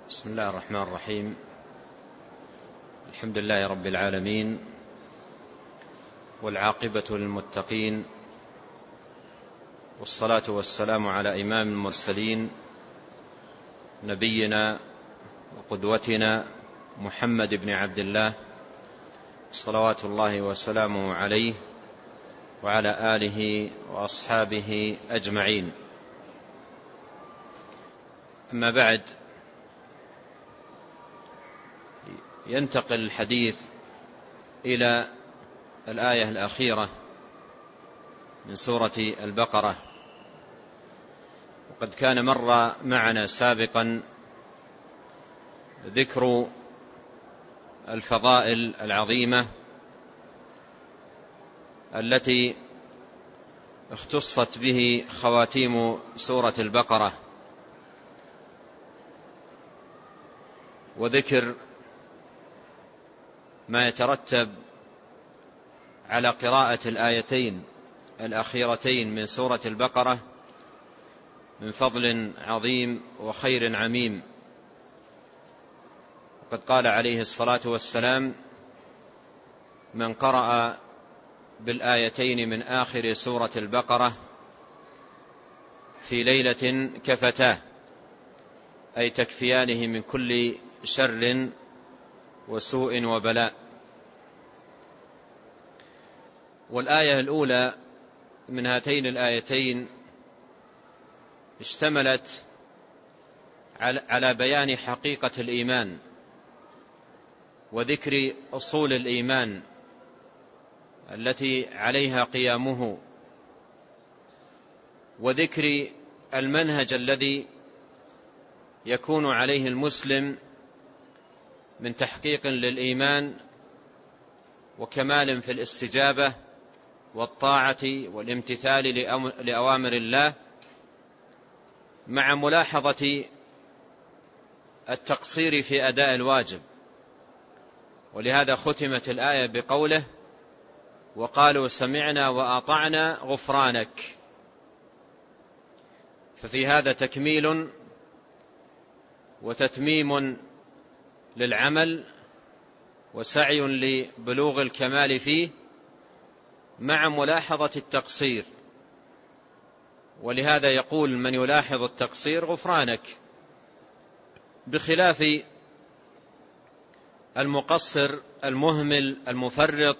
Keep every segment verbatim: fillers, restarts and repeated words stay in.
بسم الله الرحمن الرحيم. الحمد لله رب العالمين، والعاقبة للمتقين، والصلاة والسلام على إمام المرسلين نبينا وقدوتنا محمد بن عبد الله صلوات الله وسلامه عليه وعلى آله وأصحابه أجمعين. أما بعد، ينتقل الحديث إلى الآية الأخيرة من سورة البقرة. وقد كان مر معنا سابقا ذكر الفضائل العظيمة التي اختصت به خواتيم سورة البقرة، وذكر ما يترتب على قراءة الآيتين الأخيرتين من سورة البقرة من فضل عظيم وخير عميم. وقد قال عليه الصلاة والسلام: من قرأ بالآيتين من آخر سورة البقرة في ليلة كفتاه، أي تكفيانه من كل شر وسوء وبلاء. والآية الأولى من هاتين الآيتين اشتملت على بيان حقيقة الإيمان وذكر أصول الإيمان التي عليها قيامه، وذكر المنهج الذي يكون عليه المسلم من تحقيق للإيمان وكمال في الاستجابة والطاعة والامتثال لأوامر الله، مع ملاحظة التقصير في أداء الواجب. ولهذا ختمت الآية بقوله: وقالوا سمعنا وأطعنا غفرانك. ففي هذا تكميل وتتميم للعمل وسعي لبلوغ الكمال فيه، مع ملاحظة التقصير. ولهذا يقول من يلاحظ التقصير: غفرانك، بخلاف المقصر المهمل المفرط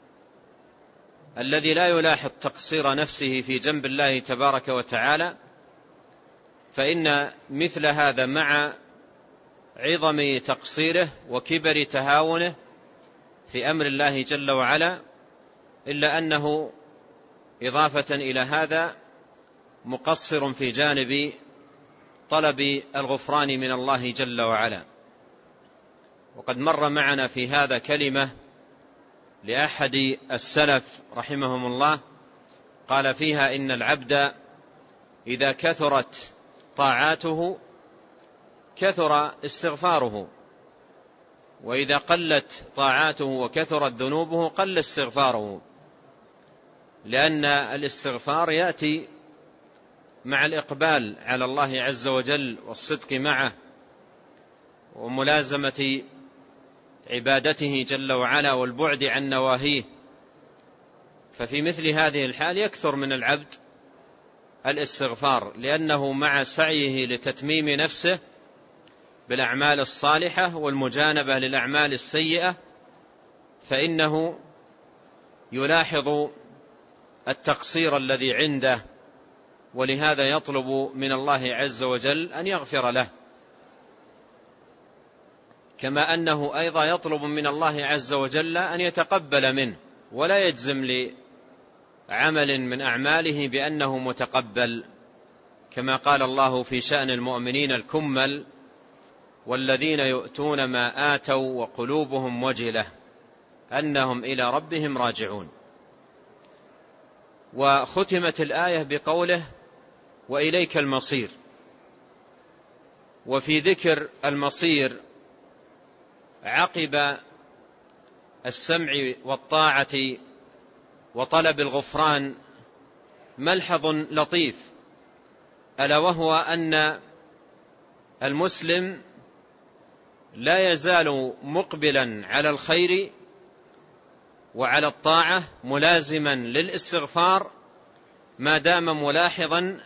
الذي لا يلاحظ تقصير نفسه في جنب الله تبارك وتعالى، فإن مثل هذا مع عظم تقصيره وكبر تهاونه في أمر الله جل وعلا، إلا أنه إضافة إلى هذا مقصر في جانب طلب الغفران من الله جل وعلا. وقد مر معنا في هذا كلمة لأحد السلف رحمهم الله، قال فيها: إن العبد إذا كثرت طاعاته كثر استغفاره، وإذا قلت طاعاته وكثرت ذنوبه قل استغفاره، لأن الاستغفار يأتي مع الإقبال على الله عز وجل والصدق معه وملازمة عبادته جل وعلا والبعد عن نواهيه. ففي مثل هذه الحال يكثر من العبد الاستغفار، لأنه مع سعيه لتتميم نفسه بالأعمال الصالحة والمجانبة للأعمال السيئة، فإنه يلاحظ التقصير الذي عنده، ولهذا يطلب من الله عز وجل أن يغفر له، كما أنه أيضا يطلب من الله عز وجل أن يتقبل منه، ولا يجزم لعمل من أعماله بأنه متقبل، كما قال الله في شأن المؤمنين الكمل: والذين يؤتون ما آتوا وقلوبهم وجلة أنهم إلى ربهم راجعون. وختمت الآية بقوله: وإليك المصير. وفي ذكر المصير عقب السمع والطاعة وطلب الغفران ملحظ لطيف، ألا وهو أن المسلم لا يزال مقبلا على الخير وعلى الطاعة ملازما للاستغفار ما دام ملاحظا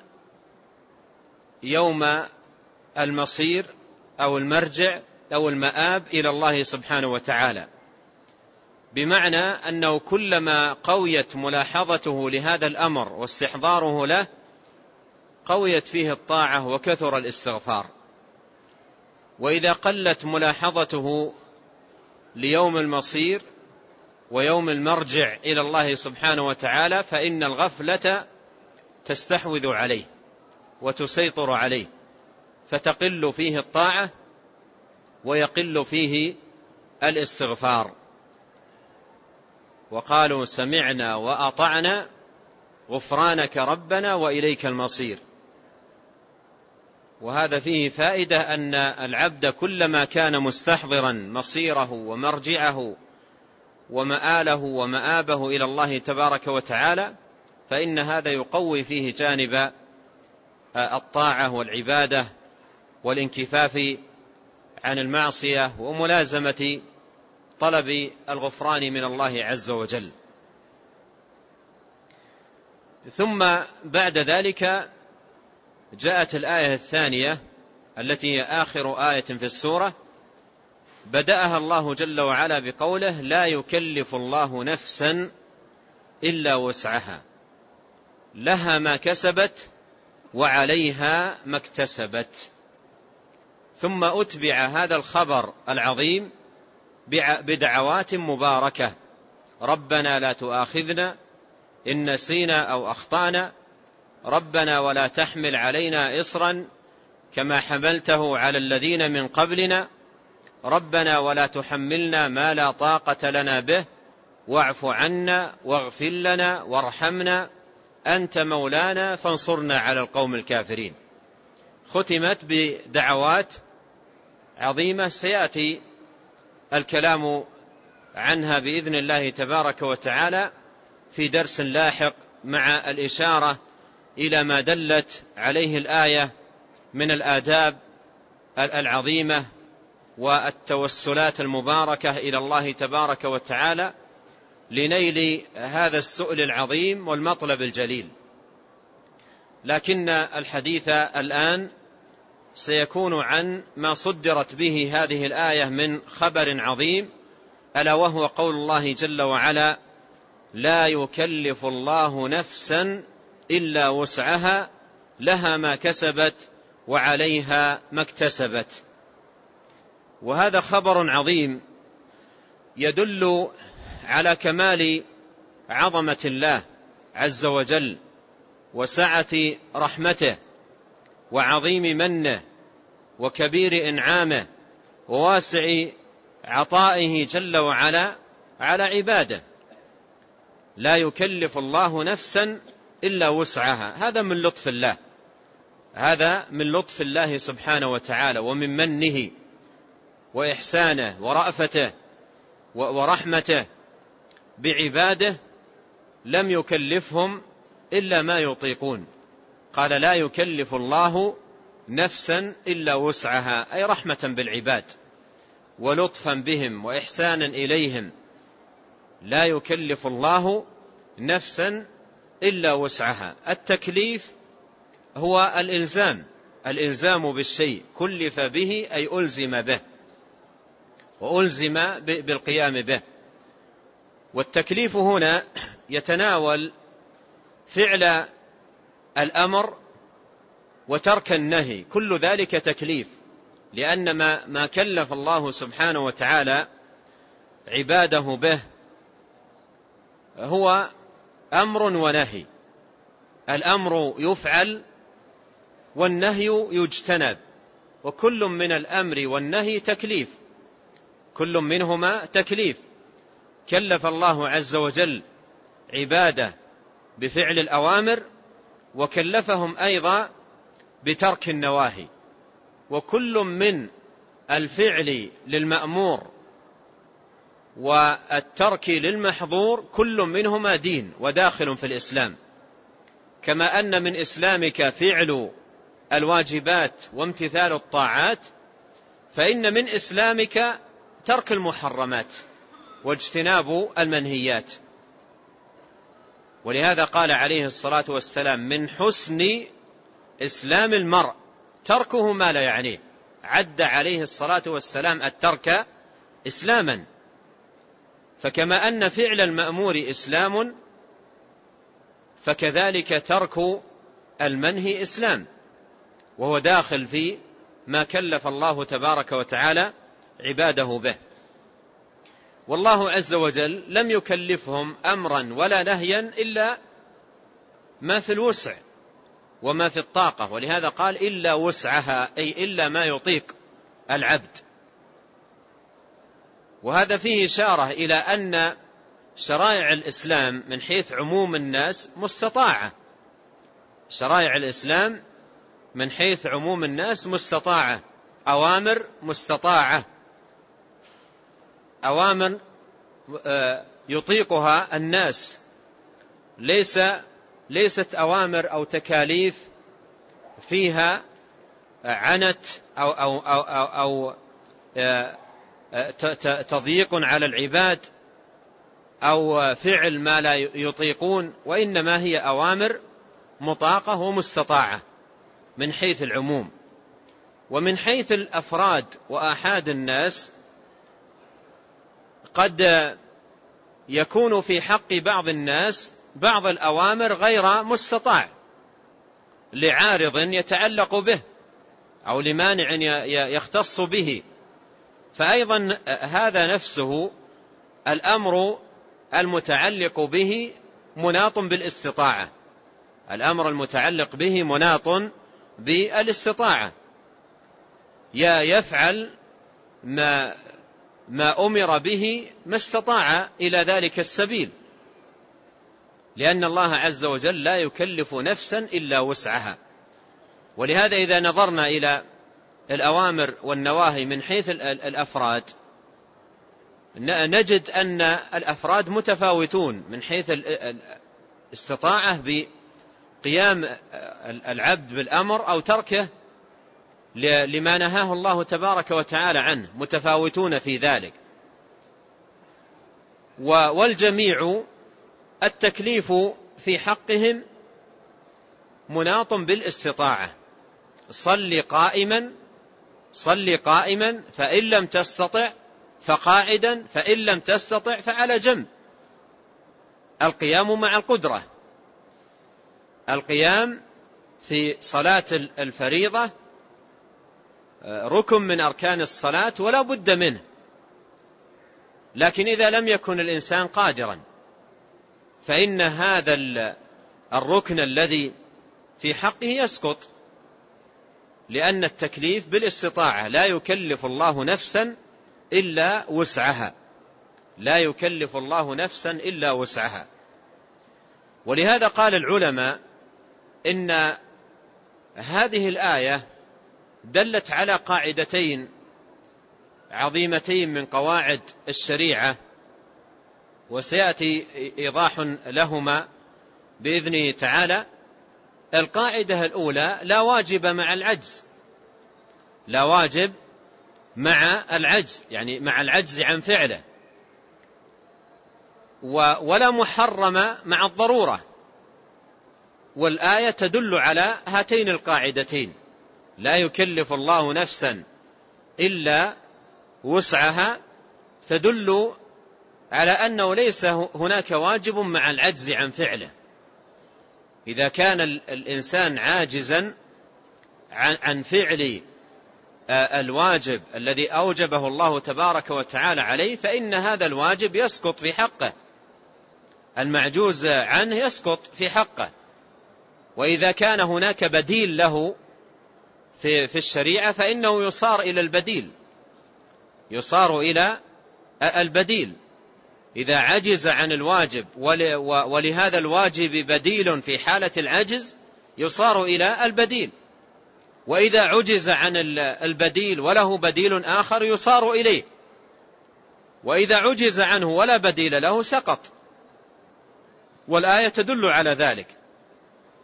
يوم المصير أو المرجع أو المآب إلى الله سبحانه وتعالى، بمعنى أنه كلما قويت ملاحظته لهذا الأمر واستحضاره له قويت فيه الطاعة وكثر الاستغفار. وإذا قلت ملاحظته ليوم المصير ويوم المرجع إلى الله سبحانه وتعالى فإن الغفلة تستحوذ عليه وتسيطر عليه، فتقل فيه الطاعة ويقل فيه الاستغفار. وقالوا سمعنا وأطعنا غفرانك ربنا وإليك المصير. وهذا فيه فائدة أن العبد كلما كان مستحضرا مصيره ومرجعه ومآله ومآبه إلى الله تبارك وتعالى فإن هذا يقوي فيه جانب الطاعة والعبادة والانكفاف عن المعصية وملازمة طلب الغفران من الله عز وجل. ثم بعد ذلك جاءت الآية الثانية التي هي آخر آية في السورة، بدأها الله جل وعلا بقوله لا يكلف الله نفسا إلا وسعها لها ما كسبت وعليها ما اكتسبت. ثم أتبع هذا الخبر العظيم بدعوات مباركة: ربنا لا تؤاخذنا إن نسينا أو أخطأنا، ربنا ولا تحمل علينا إصرا كما حملته على الذين من قبلنا، ربنا ولا تحملنا ما لا طاقة لنا به، واعف عنا واغفر لنا وارحمنا أنت مولانا فانصرنا على القوم الكافرين. ختمت بدعوات عظيمة سيأتي الكلام عنها بإذن الله تبارك وتعالى في درس لاحق مع الإشارة إلى ما دلت عليه الآية من الآداب العظيمة والتوسلات المباركة إلى الله تبارك وتعالى لنيل هذا السؤل العظيم والمطلب الجليل. لكن الحديث الآن سيكون عن ما صدرت به هذه الآية من خبر عظيم، ألا وهو قول الله جل وعلا لا يكلف الله نفسا إلا وسعها لها ما كسبت وعليها ما اكتسبت. وهذا خبر عظيم يدل على كمال عظمة الله عز وجل وسعة رحمته وعظيم منه وكبير إنعامه وواسع عطائه جل وعلا على عباده. لا يكلف الله نفسا إلا وسعها، هذا من لطف الله، هذا من لطف الله سبحانه وتعالى ومن منه وإحسانه ورأفته ورحمته بعباده، لم يكلفهم إلا ما يطيقون. قال لا يكلف الله نفسا إلا وسعها، أي رحمة بالعباد ولطفا بهم وإحسانا إليهم. لا يكلف الله نفسا إلا وسعها. التكليف هو الإلزام، الإلزام بالشيء كلف به أي ألزم به وألزم بالقيام به. والتكليف هنا يتناول فعل الأمر وترك النهي، كل ذلك تكليف، لأن ما, ما كلف الله سبحانه وتعالى عباده به هو أمر ونهي. الأمر يفعل والنهي يجتنب، وكل من الأمر والنهي تكليف، كل منهما تكليف. كلف الله عز وجل عباده بفعل الأوامر وكلفهم أيضا بترك النواهي، وكل من الفعل للمأمور والترك للمحظور كل منهما دين وداخل في الإسلام. كما أن من إسلامك فعل الواجبات وامتثال الطاعات، فإن من إسلامك ترك المحرمات واجتناب المنهيات. ولهذا قال عليه الصلاة والسلام: من حسن إسلام المرء تركه ما لا يعنيه. عد عليه الصلاة والسلام الترك إسلاما. فكما أن فعل المأمور إسلام، فكذلك ترك المنهي إسلام، وهو داخل في ما كلف الله تبارك وتعالى عباده به. والله عز وجل لم يكلفهم أمرا ولا نهيا إلا ما في الوسع وما في الطاقة، ولهذا قال: إلا وسعها، أي إلا ما يطيق العبد. وهذا فيه إشارة إلى أن شرائع الإسلام من حيث عموم الناس مستطاعة. شرائع الإسلام من حيث عموم الناس مستطاعة، أوامر مستطاعة، أوامر يطيقها الناس، ليس ليست أوامر أو تكاليف فيها عنت أو, أو, أو, أو, أو تضييق على العباد أو فعل ما لا يطيقون، وإنما هي أوامر مطاقة ومستطاعة من حيث العموم. ومن حيث الأفراد وآحاد الناس قد يكون في حق بعض الناس بعض الأوامر غير مستطاع لعارض يتعلق به أو لمانع يختص به، فأيضا هذا نفسه الأمر المتعلق به مناط بالاستطاعة. الأمر المتعلق به مناط بالاستطاعة، يا يفعل ما ما أمر به ما استطاع إلى ذلك السبيل، لأن الله عز وجل لا يكلف نفسا إلا وسعها. ولهذا إذا نظرنا إلى الأوامر والنواهي من حيث الأفراد نجد أن الأفراد متفاوتون من حيث الاستطاعة بقيام العبد بالأمر أو تركه لما نهاه الله تبارك وتعالى عنه، متفاوتون في ذلك. والجميع التكليف في حقهم مناط بالاستطاعة. صل قائما صل قائما فإن لم تستطع فقاعدا فإن لم تستطع فعلى جنب. القيام مع القدرة. القيام في صلاة الفريضة ركن من أركان الصلاة ولا بد منه، لكن إذا لم يكن الإنسان قادرا فإن هذا الركن الذي في حقه يسقط، لأن التكليف بالاستطاعة. لا يكلف الله نفسا إلا وسعها، لا يكلف الله نفسا إلا وسعها. ولهذا قال العلماء إن هذه الآية دلت على قاعدتين عظيمتين من قواعد الشريعة، وسيأتي إيضاح لهما بإذنه تعالى. القاعدة الأولى: لا واجب مع العجز. لا واجب مع العجز، يعني مع العجز عن فعله، ولا محرم مع الضرورة. والآية تدل على هاتين القاعدتين: لا يكلف الله نفسا إلا وسعها، تدل على أنه ليس هناك واجب مع العجز عن فعله. إذا كان الإنسان عاجزا عن فعل الواجب الذي أوجبه الله تبارك وتعالى عليه، فإن هذا الواجب يسقط في حقه، المعجوز عنه يسقط في حقه. وإذا كان هناك بديل له في في الشريعة فإنه يصار إلى البديل، يصار إلى البديل. إذا عجز عن الواجب ولهذا الواجب بديل في حالة العجز يصار إلى البديل، وإذا عجز عن البديل وله بديل آخر يصار إليه، وإذا عجز عنه ولا بديل له سقط. والآية تدل على ذلك،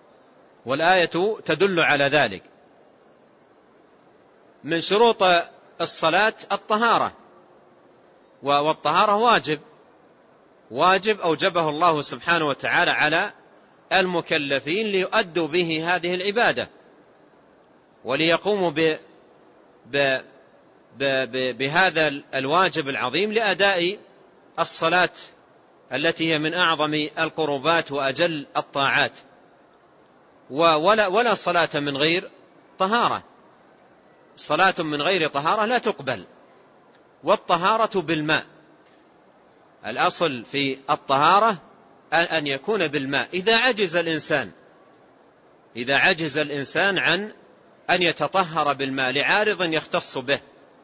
والآية تدل على ذلك. من شروط الصلاة الطهارة، والطهارة واجب واجب أوجبه الله سبحانه وتعالى على المكلفين ليؤدوا به هذه العبادة، وليقوموا ب ب ب بهذا الواجب العظيم لأداء الصلاة التي هي من أعظم القربات وأجل الطاعات. ولا, ولا صلاة من غير طهارة، صلاة من غير طهارة لا تقبل. والطهارة بالماء، الأصل في الطهارة أن يكون بالماء. إذا عجز الإنسان إذا عجز الإنسان عن أن يتطهر بالماء لعارض يختص به،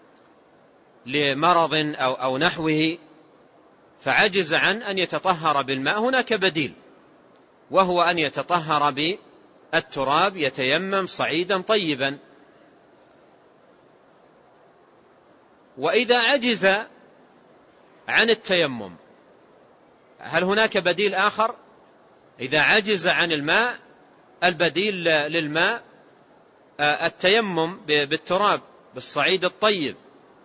لمرض أو, أو نحوه، فعجز عن أن يتطهر بالماء، هناك بديل، وهو أن يتطهر بالتراب، يتيمم صعيدا طيبا. وإذا عجز عن التيمم، هل هناك بديل آخر؟ إذا عجز عن الماء، البديل للماء التيمم بالتراب بالصعيد الطيب.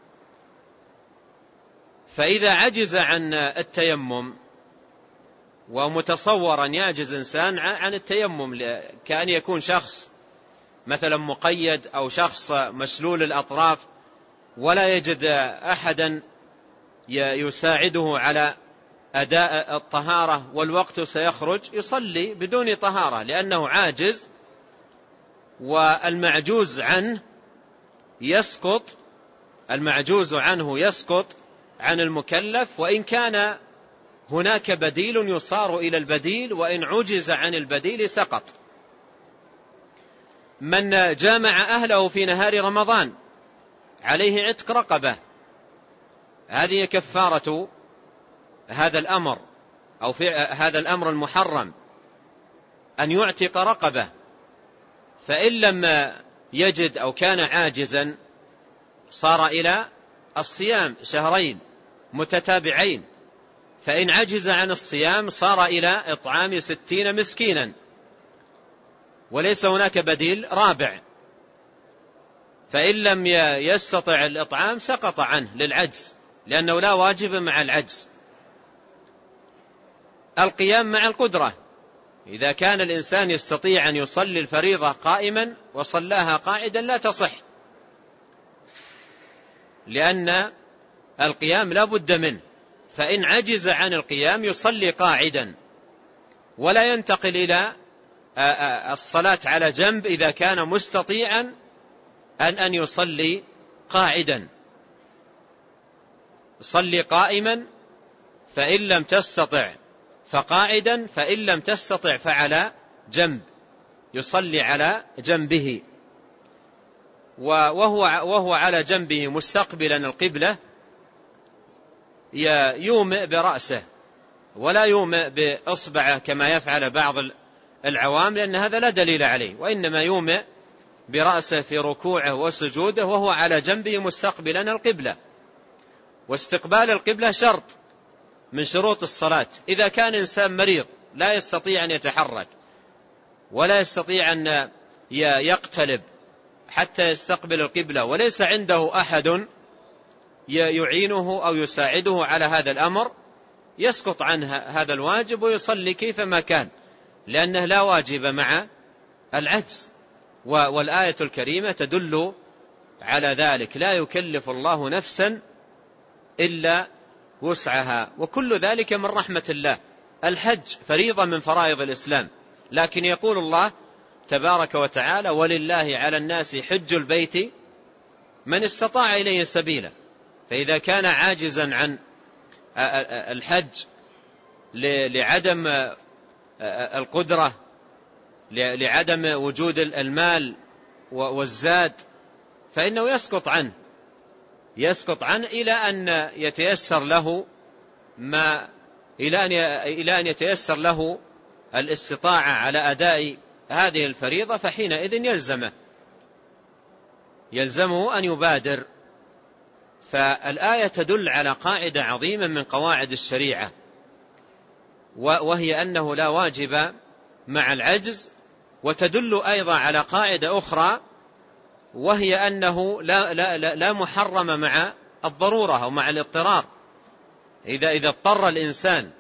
فإذا عجز عن التيمم، ومتصورا يعجز إنسان عن التيمم، كأن يكون شخص مثلا مقيد أو شخص مسلول الأطراف ولا يجد أحدا يساعده على أداء الطهارة، والوقت سيخرج، يصلي بدون طهارة لأنه عاجز، والمعجوز عنه يسقط المعجوز عنه يسقط عن المكلف، وإن كان هناك بديل يصار إلى البديل، وإن عجز عن البديل سقط. من جامع أهله في نهار رمضان عليه عتق رقبة، هذه كفارة هذا الأمر، أو في هذا الأمر المحرم، أن يعتق رقبة. فإن لم يجد أو كان عاجزا صار إلى الصيام شهرين متتابعين، فإن عجز عن الصيام صار إلى إطعام ستين مسكينا، وليس هناك بديل رابع. فإن لم يستطع الإطعام سقط عنه للعجز، لأنه لا واجب مع العجز. القيام مع القدرة، إذا كان الإنسان يستطيع أن يصلي الفريضة قائما وصلاها قاعدا لا تصح، لأن القيام لا بد منه. فإن عجز عن القيام يصلي قاعدا، ولا ينتقل إلى الصلاة على جنب إذا كان مستطيعا أن أن يصلي قاعدا. يصلي قائما، فإن لم تستطع فقاعدا، فإن لم تستطع فعلى جنب، يصلي على جنبه، وهو, وهو على جنبه مستقبلا القبلة يومئ برأسه ولا يومئ بإصبعه كما يفعل بعض العوام، لأن هذا لا دليل عليه، وإنما يومئ برأسه في ركوعه وسجوده وهو على جنبه مستقبلا القبلة. واستقبال القبلة شرط من شروط الصلاة. إذا كان إنسان مريض لا يستطيع أن يتحرك ولا يستطيع أن يقتلب حتى يستقبل القبلة، وليس عنده أحد يعينه أو يساعده على هذا الأمر، يسقط عنه هذا الواجب ويصلي كيفما كان، لأنه لا واجب مع العجز. والآية الكريمة تدل على ذلك، لا يكلف الله نفسا إلا وسعها، وكل ذلك من رحمة الله. الحج فريضة من فرائض الإسلام، لكن يقول الله تبارك وتعالى: ولله على الناس حج البيت من استطاع إليه سبيلا. فإذا كان عاجزا عن الحج لعدم القدرة، لعدم وجود المال والزاد، فإنه يسقط عنه يسقط عنه إلى أن يتيسر له ما إلى أن إلى أن يتيسر له الاستطاعة على أداء هذه الفريضة، فحينئذ يلزمه يلزمه أن يبادر. فالآية تدل على قاعدة عظيمة من قواعد الشريعة، وهي أنه لا واجب مع العجز. وتدل أيضا على قاعدة أخرى، وهي أنه لا, لا, لا, لا محرم مع الضرورة أو مع الاضطرار. إذا, إذا اضطر الإنسان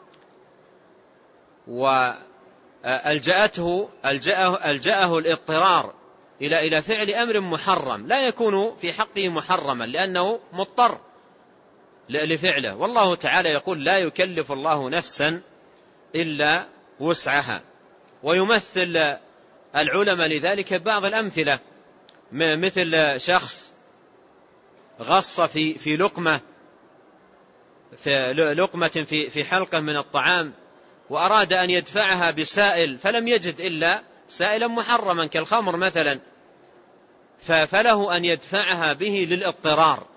وألجأته ألجأه, ألجأه الاضطرار إلى, إلى فعل أمر محرم لا يكون في حقه محرما لأنه مضطر لفعله. والله تعالى يقول لا يكلف الله نفسا إلا وسعها. ويمثل العلماء لذلك بعض الأمثلة، مثل شخص غص في في لقمة في لقمة في في حلقة من الطعام وأراد أن يدفعها بسائل فلم يجد إلا سائلا محرما كالخمر مثلا، فله أن يدفعها به للاضطرار.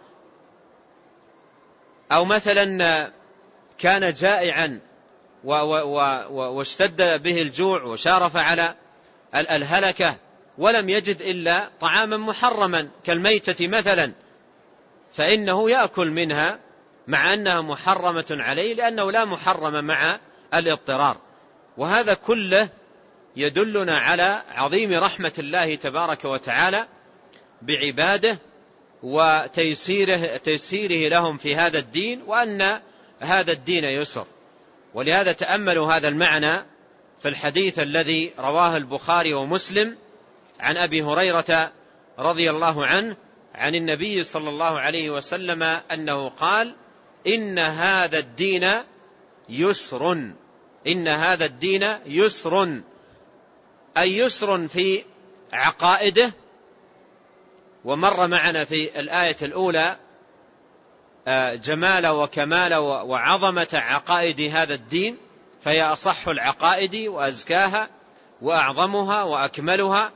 أو مثلا كان جائعا واشتد به الجوع وشارف على الهلكة ولم يجد إلا طعاما محرما كالميتة مثلا، فإنه يأكل منها مع أنها محرمة عليه لأنه لا محرم مع الاضطرار. وهذا كله يدلنا على عظيم رحمة الله تبارك وتعالى بعباده وتيسيره تيسيره لهم في هذا الدين، وأن هذا الدين يسر. ولهذا تأملوا هذا المعنى في الحديث الذي رواه البخاري ومسلم عن أبي هريرة رضي الله عنه عن النبي صلى الله عليه وسلم أنه قال: إن هذا الدين يسر، إن هذا الدين يسر، أي يسر في عقائده. ومر معنا في الآية الأولى جمال وكمال وعظمة عقائد هذا الدين، فهي أصح العقائد وأزكاها وأعظمها وأكملها.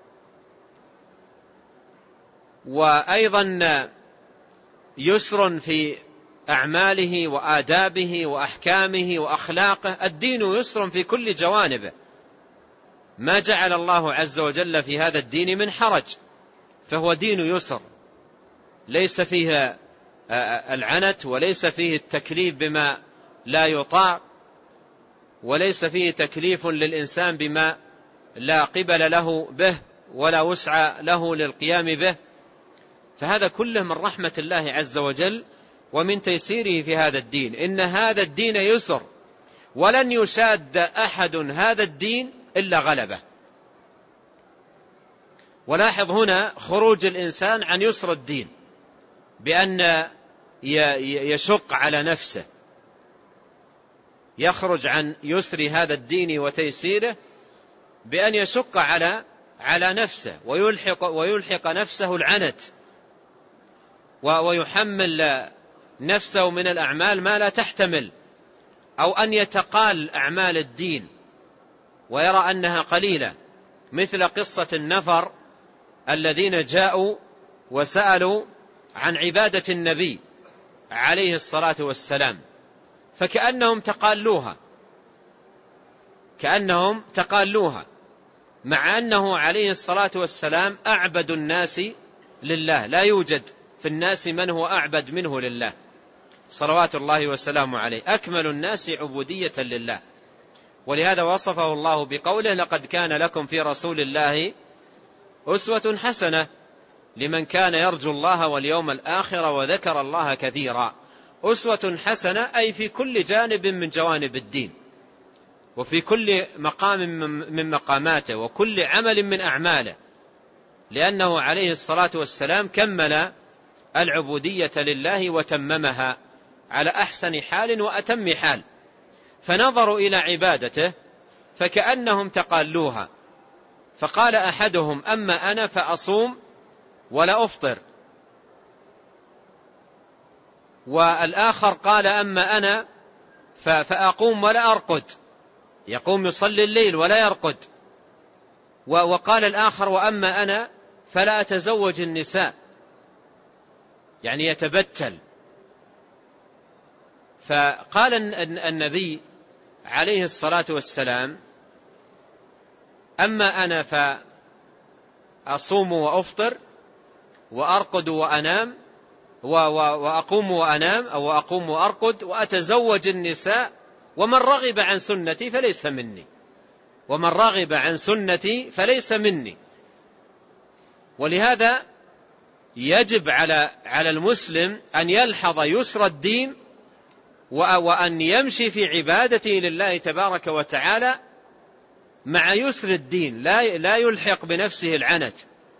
وأيضا يسر في أعماله وآدابه وأحكامه وأخلاقه. الدين يسر في كل جوانبه، ما جعل الله عز وجل في هذا الدين من حرج، فهو دين يسر ليس فيه العنت وليس فيه التكليف بما لا يطاع، وليس فيه تكليف للإنسان بما لا قبل له به ولا وسع له للقيام به. فهذا كله من رحمة الله عز وجل ومن تيسيره في هذا الدين. إن هذا الدين يسر ولن يشاد أحد هذا الدين إلا غلبه. ولاحظ هنا خروج الإنسان عن يسر الدين بأن يشق على نفسه، يخرج عن يسر هذا الدين وتيسيره بأن يشق على على نفسه ويلحق ويلحق نفسه العنت ويحمل نفسه من الأعمال ما لا تحتمل، أو أن يتقال أعمال الدين ويرى أنها قليلة، مثل قصة النفر الذين جاءوا وسألوا عن عبادة النبي عليه الصلاة والسلام، فكأنهم تقالوها كأنهم تقالوها مع أنه عليه الصلاة والسلام أعبد الناس لله، لا يوجد في الناس من هو أعبد منه لله صلوات الله وسلامه عليه، أكمل الناس عبودية لله. ولهذا وصفه الله بقوله: لقد كان لكم في رسول الله أسوة حسنة لمن كان يرجو الله واليوم الآخر وذكر الله كثيرا. أسوة حسنة أي في كل جانب من جوانب الدين، وفي كل مقام من مقاماته، وكل عمل من أعماله، لأنه عليه الصلاة والسلام كمل العبودية لله وتممها على أحسن حال وأتم حال. فنظروا إلى عبادته فكأنهم تقالوها، فقال أحدهم: أما أنا فأصوم ولا أفطر. والآخر قال: أما أنا فأقوم ولا أرقد، يقوم يصلي الليل ولا يرقد. وقال الآخر: وأما أنا فلا أتزوج النساء، يعني يتبتل. فقال النبي عليه الصلاة والسلام: أما أنا فأصوم وأفطر وأرقد وأنام وأقوم وأنام أو أقوم وأرقد وأتزوج النساء، ومن رغب عن سنتي فليس مني ومن رغب عن سنتي فليس مني. ولهذا يجب على على المسلم أن يلحظ يسر الدين وأن يمشي في عبادته لله تبارك وتعالى مع يسر الدين، لا لا يلحق بنفسه العنت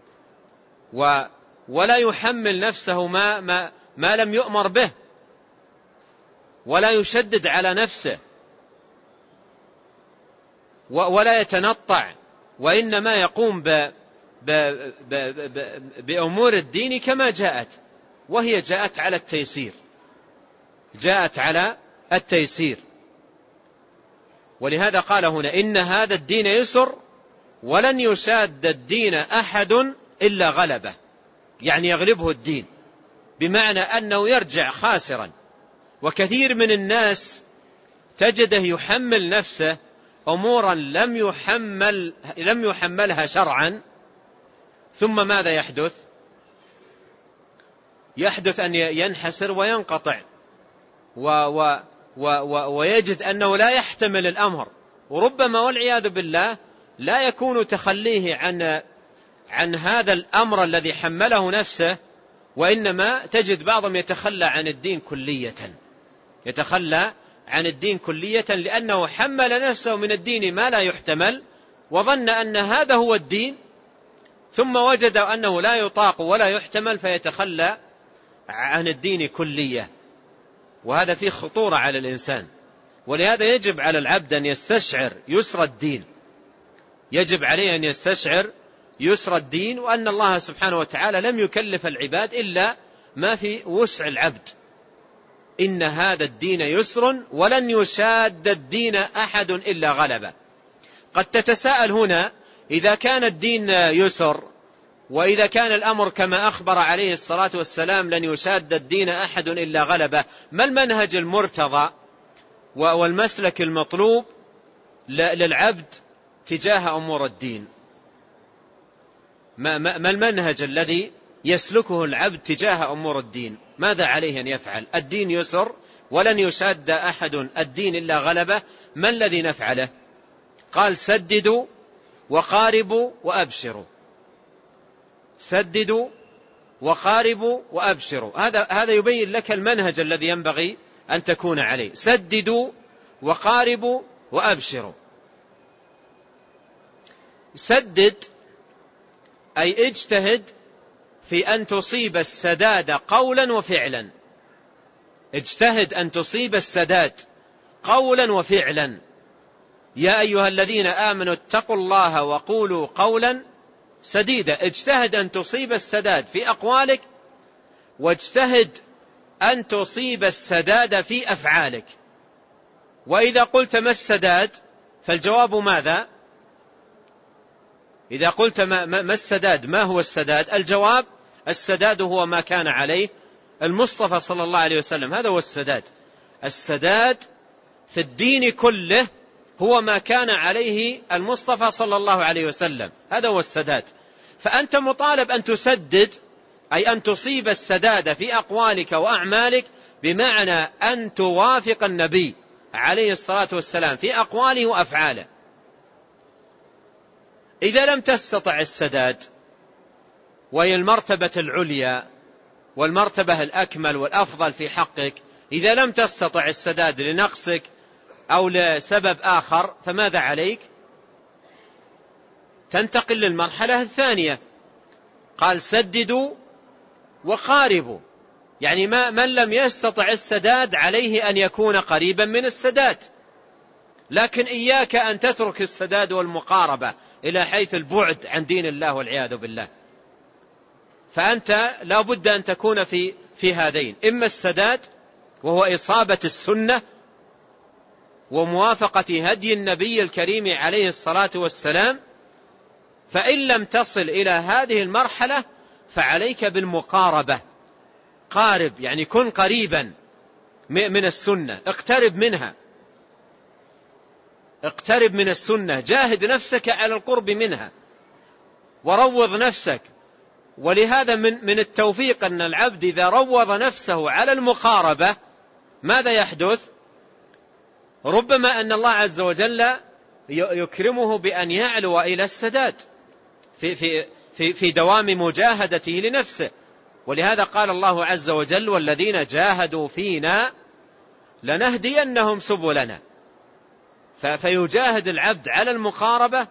ولا يحمل نفسه ما ما ما لم يؤمر به، ولا يشدد على نفسه ولا يتنطع، وإنما يقوم ب بأمور الدين كما جاءت، وهي جاءت على التيسير، جاءت على التيسير. ولهذا قال هنا: إن هذا الدين يسر ولن يشاد الدين أحد إلا غلبه، يعني يغلبه الدين، بمعنى أنه يرجع خاسرا. وكثير من الناس تجده يحمل نفسه أمورا لم يحمل لم يحملها شرعا، ثم ماذا يحدث؟ يحدث أن ينحسر وينقطع و و و و ويجد أنه لا يحتمل الأمر، وربما والعياذ بالله لا يكون تخليه عن عن هذا الأمر الذي حمله نفسه، وإنما تجد بعضهم يتخلى عن الدين كلية، يتخلى عن الدين كلية لأنه حمل نفسه من الدين ما لا يحتمل، وظن أن هذا هو الدين، ثم وجد أنه لا يطاق ولا يحتمل فيتخلى عن الدين كلية، وهذا فيه خطورة على الإنسان. ولهذا يجب على العبد أن يستشعر يسر الدين، يجب عليه أن يستشعر يسر الدين، وأن الله سبحانه وتعالى لم يكلف العباد إلا ما في وسع العبد. إن هذا الدين يسر ولن يشاد الدين أحد إلا غلبه. قد تتساءل هنا: إذا كان الدين يسر، وإذا كان الأمر كما أخبر عليه الصلاة والسلام لن يشاد الدين أحد إلا غلبه، ما المنهج المرتضى والمسلك المطلوب للعبد تجاه أمور الدين؟ ما المنهج الذي يسلكه العبد تجاه أمور الدين؟ ماذا عليه أن يفعل؟ الدين يسر ولن يشاد أحد الدين إلا غلبه، ما الذي نفعله؟ قال: سددوا وقاربوا وأبشروا. سددوا وقاربوا وأبشروا، هذا هذا يبين لك المنهج الذي ينبغي أن تكون عليه. سددوا وقاربوا وأبشروا. سدد أي اجتهد في أن تصيب السداد قولا وفعلا، اجتهد أن تصيب السداد قولا وفعلا. يا أيها الذين آمنوا اتقوا الله وقولوا قولا سديدا، اجتهد أن تصيب السداد في أقوالك، واجتهد أن تصيب السداد في أفعالك. وإذا قلت ما السداد فالجواب ماذا؟ إذا قلت ما, ما السداد، ما هو السداد؟ الجواب: السداد هو ما كان عليه المصطفى صلى الله عليه وسلم، هذا هو السداد. السداد في الدين كله هو ما كان عليه المصطفى صلى الله عليه وسلم، هذا هو السداد. فأنت مطالب أن تسدد، أي أن تصيب السداد في أقوالك وأعمالك، بمعنى أن توافق النبي عليه الصلاة والسلام في أقواله وأفعاله. إذا لم تستطع السداد، وهي المرتبة العليا والمرتبة الأكمل والأفضل في حقك، إذا لم تستطع السداد لنقصك أو لسبب آخر، فماذا عليك؟ تنتقل للمرحلة الثانية. قال: سددوا وقاربوا، يعني ما من لم يستطع السداد عليه أن يكون قريبا من السداد، لكن إياك أن تترك السداد والمقاربة إلى حيث البعد عن دين الله والعياذ بالله. فأنت لا بد أن تكون في في هذين: إما السداد وهو إصابة السنة وموافقة هدي النبي الكريم عليه الصلاة والسلام، فإن لم تصل إلى هذه المرحلة فعليك بالمقاربة. قارب يعني كن قريبا من السنة، اقترب منها، اقترب من السنة، جاهد نفسك على القرب منها وروض نفسك. ولهذا من من التوفيق أن العبد إذا روض نفسه على المقاربة ماذا يحدث؟ ربما أن الله عز وجل يكرمه بأن يعلو إلى السداد في في في, في دوام مجاهدته لنفسه. ولهذا قال الله عز وجل: والذين جاهدوا فينا لنهدينهم سبلنا. فيجاهد العبد على المقاربة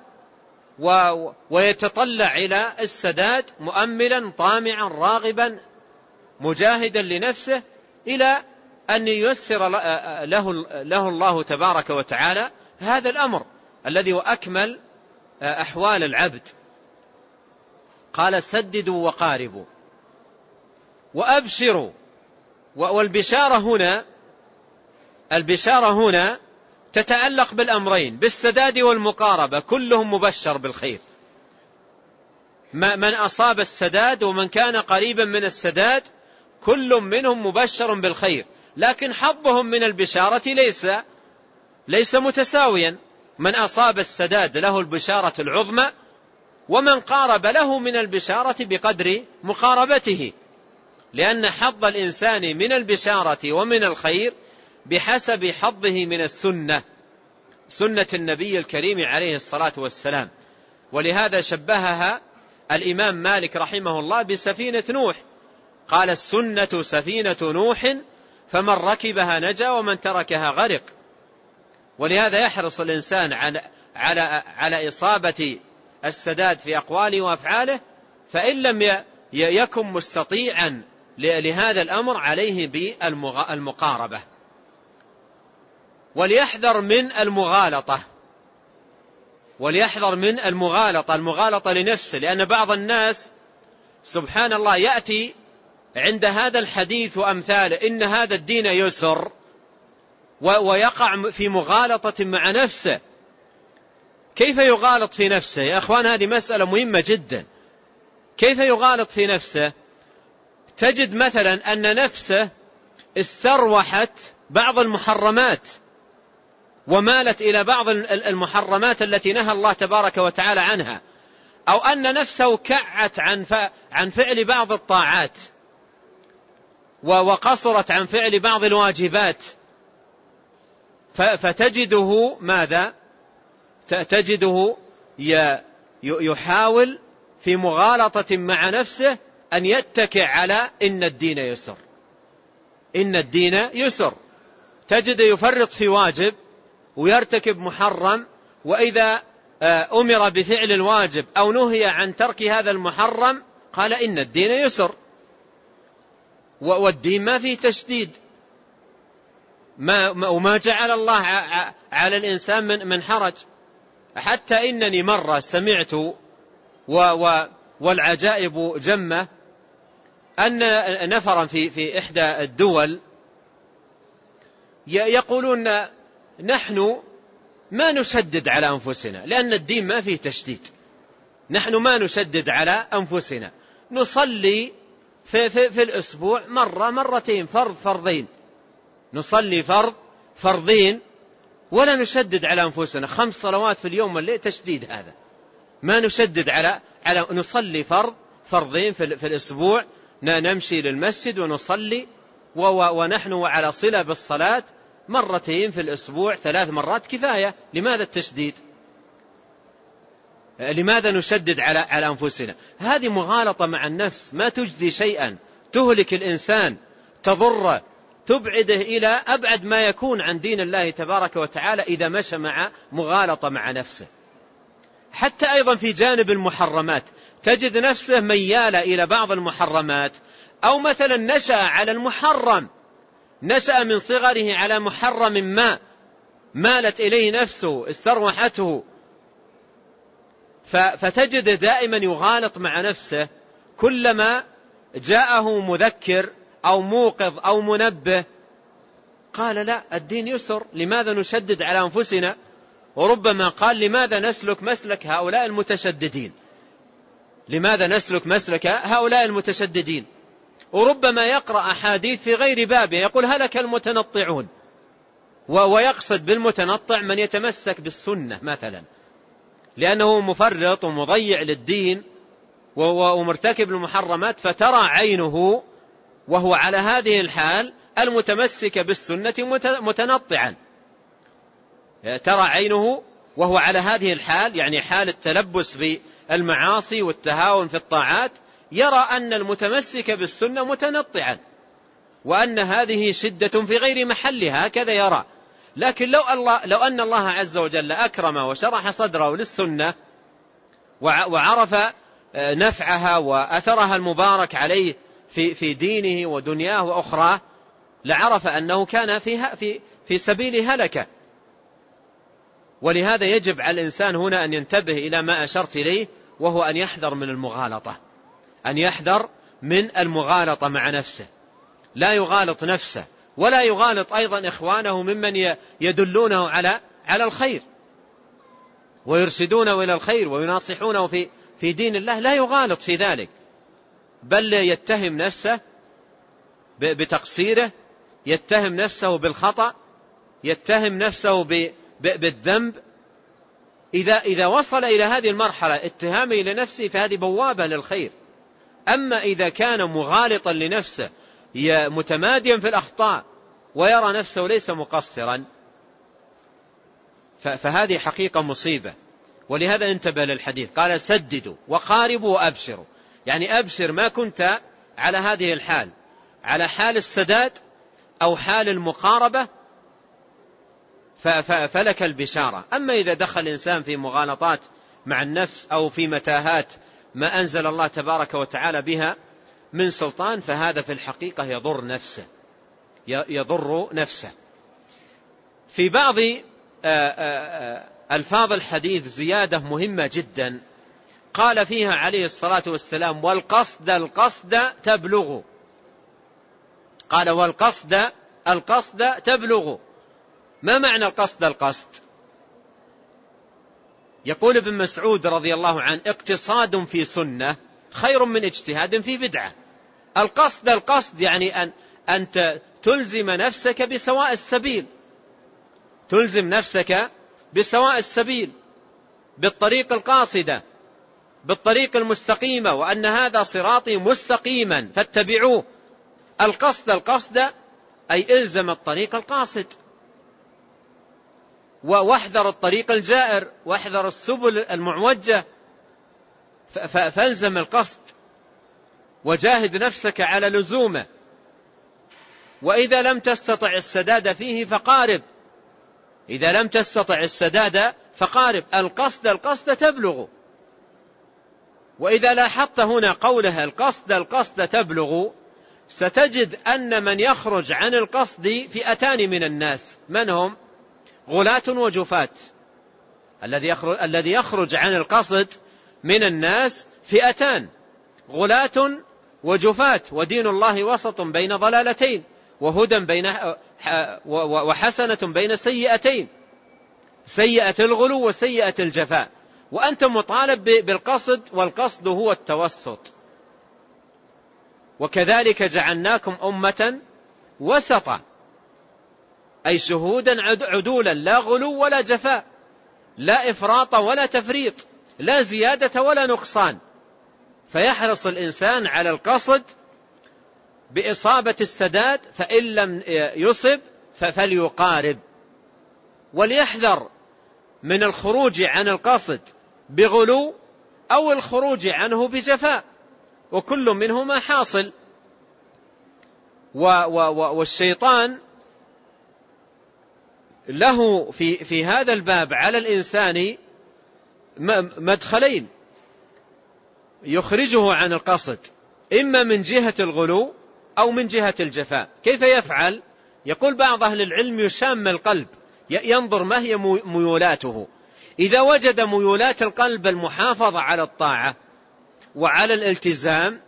ويتطلع إلى السداد مؤملا طامعا راغبا مجاهدا لنفسه إلى أن ييسر له, له الله تبارك وتعالى هذا الأمر الذي هو أكمل أحوال العبد. قال: سددوا وقاربوا وأبشروا. والبشارة هنا البشارة هنا تتعلق بالأمرين، بالسداد والمقاربة، كلهم مبشر بالخير. من أصاب السداد ومن كان قريبا من السداد كل منهم مبشر بالخير، لكن حظهم من البشارة ليس ليس متساويا. من أصاب السداد له البشارة العظمى، ومن قارب له من البشارة بقدر مقاربته، لأن حظ الإنسان من البشارة ومن الخير بحسب حظه من السنة، سنة النبي الكريم عليه الصلاة والسلام. ولهذا شبهها الإمام مالك رحمه الله بسفينة نوح، قال: السنة سفينة نوح فمن ركبها نجا ومن تركها غرق. ولهذا يحرص الإنسان على على على إصابة السداد في أقواله وأفعاله، فإن لم يكن مستطيعا لهذا الأمر عليه بالمقاربة. وليحذر من المغالطة وليحذر من المغالطة المغالطة لنفسه، لأن بعض الناس سبحان الله يأتي عند هذا الحديث وأمثاله إن هذا الدين يسر، ويقع في مغالطة مع نفسه. كيف يغالط في نفسه يا أخوان؟ هذه مسألة مهمة جدا. كيف يغالط في نفسه؟ تجد مثلا أن نفسه استروحت بعض المحرمات ومالت إلى بعض المحرمات التي نهى الله تبارك وتعالى عنها، أو أن نفسه كعت عن فعل بعض الطاعات وقصرت عن فعل بعض الواجبات، فتجده ماذا؟ تجده يحاول في مغالطة مع نفسه أن يتكئ على إن الدين يسر، إن الدين يسر. تجد يفرط في واجب ويرتكب محرم، وإذا أمر بفعل الواجب أو نهي عن ترك هذا المحرم قال إن الدين يسر، والدين ما فيه تشديد، ما وما جعل الله على الإنسان من من حرج. حتى إنني مرة سمعت والعجائب جمة أن نفرا في في إحدى الدول يقولون نحن ما نشدد على أنفسنا لأن الدين ما فيه تشديد، نحن ما نشدد على أنفسنا، نصلي في, في, في الأسبوع مرة مرتين، فرض فرضين، نصلي فرض فرضين ولا نشدد على أنفسنا، خمس صلوات في اليوم والليل تشديد هذا، ما نشدد على على نصلي فرض فرضين في, في الأسبوع، نمشي للمسجد ونصلي ونحن على صلة بالصلاة مرتين في الأسبوع، ثلاث مرات كفاية. لماذا التشديد؟ لماذا نشدد على على أنفسنا؟ هذه مغالطة مع النفس ما تجدي شيئا، تهلك الإنسان، تضره، تبعده إلى أبعد ما يكون عن دين الله تبارك وتعالى إذا مشى مع مغالطة مع نفسه. حتى أيضا في جانب المحرمات تجد نفسه ميالة إلى بعض المحرمات، أو مثلا نشأ على المحرم، نشأ من صغره على محرم ما مالت إليه نفسه استروحته، فتجد دائما يغالط مع نفسه، كلما جاءه مذكر أو موقظ أو منبه قال لا الدين يسر، لماذا نشدد على أنفسنا؟ وربما قال لماذا نسلك مسلك هؤلاء المتشددين، لماذا نسلك مسلك هؤلاء المتشددين؟ وربما يقرأ أحاديث في غير بابه، يقول هلك المتنطعون، ويقصد بالمتنطع من يتمسك بالسنة مثلا، لأنه مفرط ومضيع للدين ومرتكب المحرمات، فترى عينه وهو على هذه الحال المتمسك بالسنة متنطعا، ترى عينه وهو على هذه الحال، يعني حال التلبس المعاصي والتهاون في الطاعات يرى أن المتمسك بالسنة متنطعا، وأن هذه شدة في غير محلها، هكذا يرى. لكن لو, الله لو أن الله عز وجل أكرم وشرح صدره للسنة وعرف نفعها وأثرها المبارك عليه في, في دينه ودنياه وأخراه، لعرف أنه كان في, في, في سبيل هلكة. ولهذا يجب على الإنسان هنا أن ينتبه إلى ما أشرت إليه، وهو أن يحذر من المغالطة، أن يحذر من المغالطة مع نفسه، لا يغالط نفسه ولا يغالط أيضا إخوانه ممن يدلونه على على الخير ويرشدونه إلى الخير ويناصحونه في في دين الله، لا يغالط في ذلك، بل يتهم نفسه بتقصيره، يتهم نفسه بالخطأ، يتهم نفسه بالذنب. إذا إذا وصل إلى هذه المرحلة اتهامه لنفسه فهذه بوابة للخير. أما إذا كان مغالطا لنفسه متماديا في الأخطاء ويرى نفسه ليس مقصرا، فهذه حقيقة مصيبة. ولهذا انتبه للحديث، قال سددوا وقاربوا وأبشروا، يعني أبشر ما كنت على هذه الحال، على حال السداد أو حال المقاربة، فلك البشارة. أما إذا دخل الإنسان في مغالطات مع النفس أو في متاهات ما أنزل الله تبارك وتعالى بها من سلطان، فهذا في الحقيقة يضر نفسه يضر نفسه. في بعض ألفاظ الحديث زيادة مهمة جدا، قال فيها عليه الصلاة والسلام والقصد القصد تبلغ. قال والقصد القصد تبلغ. ما معنى القصد القصد؟ يقول ابن مسعود رضي الله عنه اقتصاد في سنة خير من اجتهاد في بدعة. القصد القصد يعني أن أنت تلزم نفسك بسواء السبيل، تلزم نفسك بسواء السبيل، بالطريق القاصدة، بالطريق المستقيمة، وأن هذا صراطي مستقيما فاتبعوه. القصد القصد أي إلزم الطريق القاصد، واحذر الطريق الجائر، واحذر السبل المعوجة، فالزم القصد وجاهد نفسك على لزومه. وإذا لم تستطع السداد فيه فقارب، إذا لم تستطع السداد فقارب. القصد القصد تبلغ. وإذا لاحظت هنا قولها القصد القصد تبلغ، ستجد أن من يخرج عن القصد فئتان من الناس. من هم؟ غلاة وجفاة. الذي يخرج, الذي يخرج عن القصد من الناس فئتان، غلاة وجفاة. ودين الله وسط بين ضلالتين، وهدى بين وحسنة بين سيئتين، سيئة الغلو وسيئة الجفاء. وأنت مطالب بالقصد، والقصد هو التوسط. وكذلك جعلناكم أمة وسطا، أي شهودا عدولا، لا غلو ولا جفاء، لا إفراط ولا تفريط، لا زيادة ولا نقصان. فيحرص الإنسان على القصد بإصابة السداد، فإن لم يصب فليقارب. وليحذر من الخروج عن القصد بغلو أو الخروج عنه بجفاء، وكل منهما حاصل. والشيطان له في, في هذا الباب على الإنسان مدخلين يخرجه عن القصد، إما من جهة الغلو أو من جهة الجفاء. كيف يفعل؟ يقول بعض أهل العلم يشام القلب، ينظر ما هي ميولاته. إذا وجد ميولات القلب المحافظة على الطاعة وعلى الالتزام،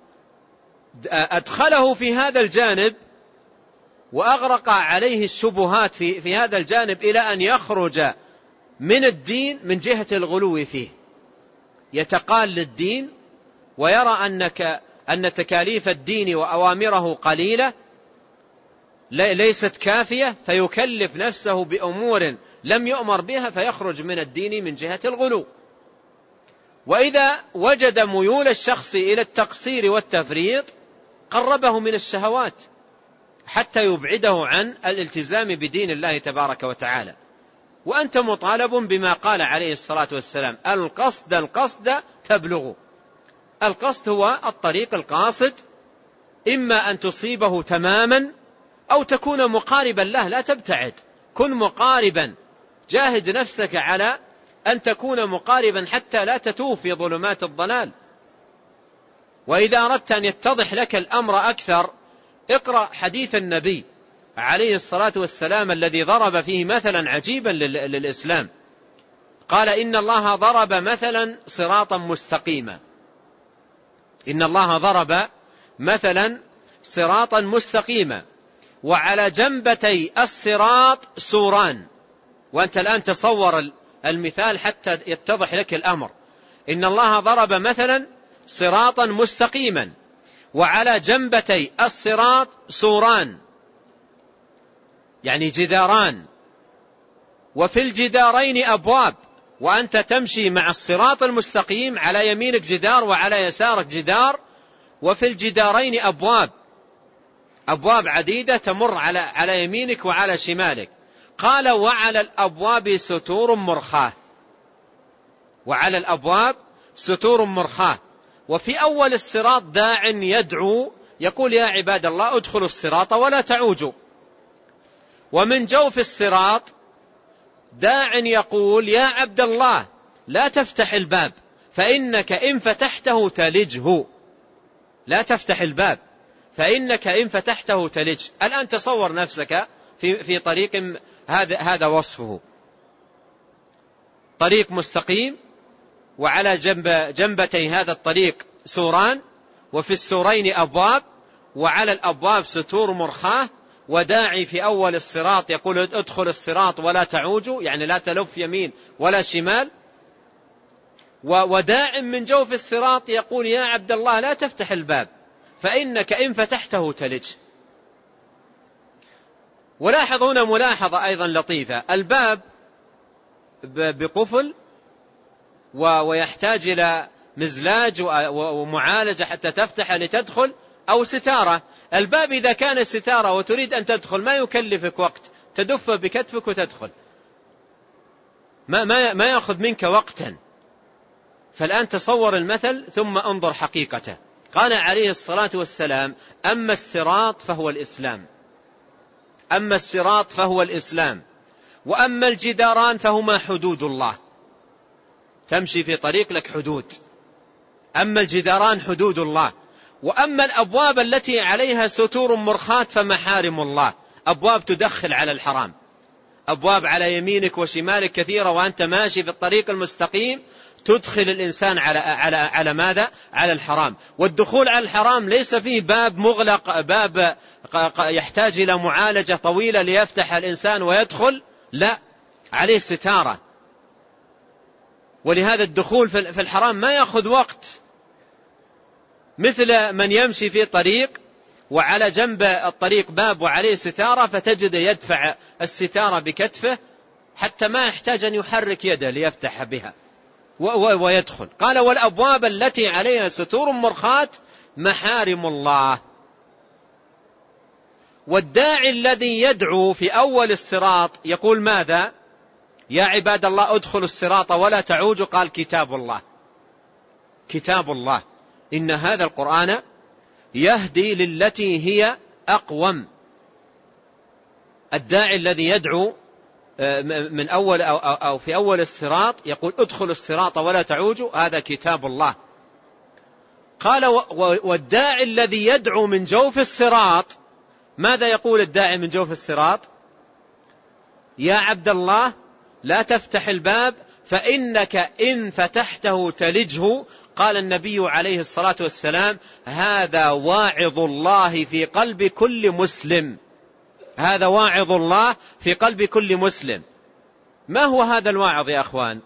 أدخله في هذا الجانب وأغرق عليه الشبهات في, في هذا الجانب إلى أن يخرج من الدين من جهة الغلو فيه، يتقال للدين ويرى أنك أن تكاليف الدين وأوامره قليلة ليست كافية، فيكلف نفسه بأمور لم يؤمر بها، فيخرج من الدين من جهة الغلو. وإذا وجد ميول الشخص إلى التقصير والتفريط، قربه من الشهوات حتى يبعده عن الالتزام بدين الله تبارك وتعالى. وأنت مطالب بما قال عليه الصلاة والسلام: القصد القصد تبلغ. القصد هو الطريق القاصد، إما أن تصيبه تماما أو تكون مقاربا له، لا تبتعد، كن مقاربا، جاهد نفسك على أن تكون مقاربا حتى لا تتوه في ظلمات الضلال. وإذا أردت أن يتضح لك الأمر أكثر، اقرأ حديث النبي عليه الصلاة والسلام الذي ضرب فيه مثلا عجيبا للإسلام. قال: إن الله ضرب مثلا صراطا مستقيما. إن الله ضرب مثلا صراطا مستقيما وعلى جنبتي الصراط سوران. وأنت الآن تصور المثال حتى يتضح لك الأمر. إن الله ضرب مثلا صراطا مستقيما وعلى جنبتي الصراط سوران، يعني جداران، وفي الجدارين أبواب. وأنت تمشي مع الصراط المستقيم، على يمينك جدار وعلى يسارك جدار، وفي الجدارين أبواب، أبواب عديدة تمر على على يمينك وعلى شمالك. قال: وعلى الأبواب ستور مرخاة. وعلى الأبواب ستور مرخاة. وفي أول الصراط داع يدعو يقول: يا عباد الله ادخلوا الصراط ولا تعوجوا. ومن جوف الصراط داع يقول: يا عبد الله لا تفتح الباب فإنك إن فتحته تلجه. لا تفتح الباب فإنك إن فتحته تلج. الآن تصور نفسك في في طريق، هذا هذا وصفه: طريق مستقيم، وعلى جنب جنبتي هذا الطريق سوران، وفي السورين أبواب، وعلى الأبواب ستور مرخاة، وداعي في أول الصراط يقول: ادخل الصراط ولا تعوجوا، يعني لا تلف يمين ولا شمال. وداع من جوف الصراط يقول: يا عبد الله لا تفتح الباب فإنك إن فتحته تلج. ولاحظ هنا ملاحظة أيضا لطيفة: الباب بقفل ويحتاج إلى مزلاج ومعالجة حتى تفتح لتدخل، أو ستارة. الباب إذا كان ستارة وتريد أن تدخل ما يكلفك وقت، تدف بكتفك وتدخل، ما, ما, ما يأخذ منك وقتا. فالآن تصور المثل ثم انظر حقيقته. قال عليه الصلاة والسلام: أما الصراط فهو الإسلام. أما الصراط فهو الإسلام، وأما الجداران فهما حدود الله. تمشي في طريق لك حدود. أما الجداران حدود الله، وأما الأبواب التي عليها ستور مرخاة فمحارم الله. أبواب تدخل على الحرام، أبواب على يمينك وشمالك كثيرة، وأنت ماشي في الطريق المستقيم تدخل الإنسان على على على ماذا؟ على الحرام. والدخول على الحرام ليس فيه باب مغلق، باب يحتاج إلى معالجة طويلة ليفتح الإنسان ويدخل، لا، عليه ستارة. ولهذا الدخول في الحرام ما يأخذ وقت، مثل من يمشي في طريق وعلى جنب الطريق باب وعليه ستارة، فتجد يدفع الستارة بكتفه حتى ما يحتاج أن يحرك يده ليفتح بها ويدخل. قال: والأبواب التي عليها ستور مرخاة محارم الله. والداعي الذي يدعو في أول الصراط يقول ماذا؟ يا عباد الله ادخلوا الصراط ولا تعوجوا. قال: كتاب الله. كتاب الله. إن هذا القرآن يهدي للتي هي أقوم. الداعي الذي يدعو من أول أو في أول الصراط يقول: ادخلوا الصراط ولا تعوجوا، هذا كتاب الله. قال: والداعي الذي يدعو من جوف الصراط، ماذا يقول الداعي من جوف الصراط؟ يا عبد الله لا تفتح الباب فإنك إن فتحته تلجه. قال النبي عليه الصلاة والسلام: هذا واعظ الله في قلب كل مسلم. هذا واعظ الله في قلب كل مسلم. ما هو هذا الواعظ يا أخوان؟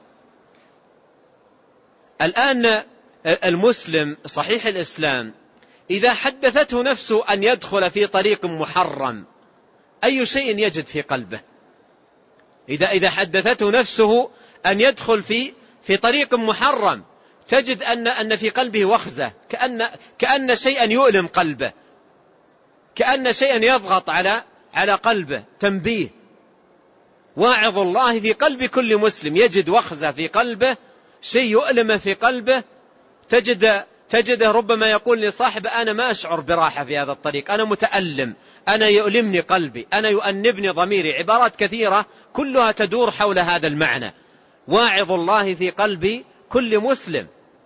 الآن المسلم صحيح الإسلام إذا حدثته نفسه أن يدخل في طريق محرم، أي شيء يجد في قلبه؟ إذا إذا حدثته نفسه أن يدخل في في طريق محرم، تجد أن أن في قلبه وخزة، كأن كأن شيئا يؤلم قلبه، كأن شيئا يضغط على على قلبه، تنبيه. واعظ الله في قلب كل مسلم، يجد وخزة في قلبه، شيء يؤلمه في قلبه، تجد تجده ربما يقول لصاحبه أنا ما أشعر براحة في هذا الطريق، أنا متألم، أنا يؤلمني قلبي، أنا يؤنبني ضميري، عبارات كثيرة كلها تدور حول هذا المعنى، واعظ الله في قلب كل مسلم.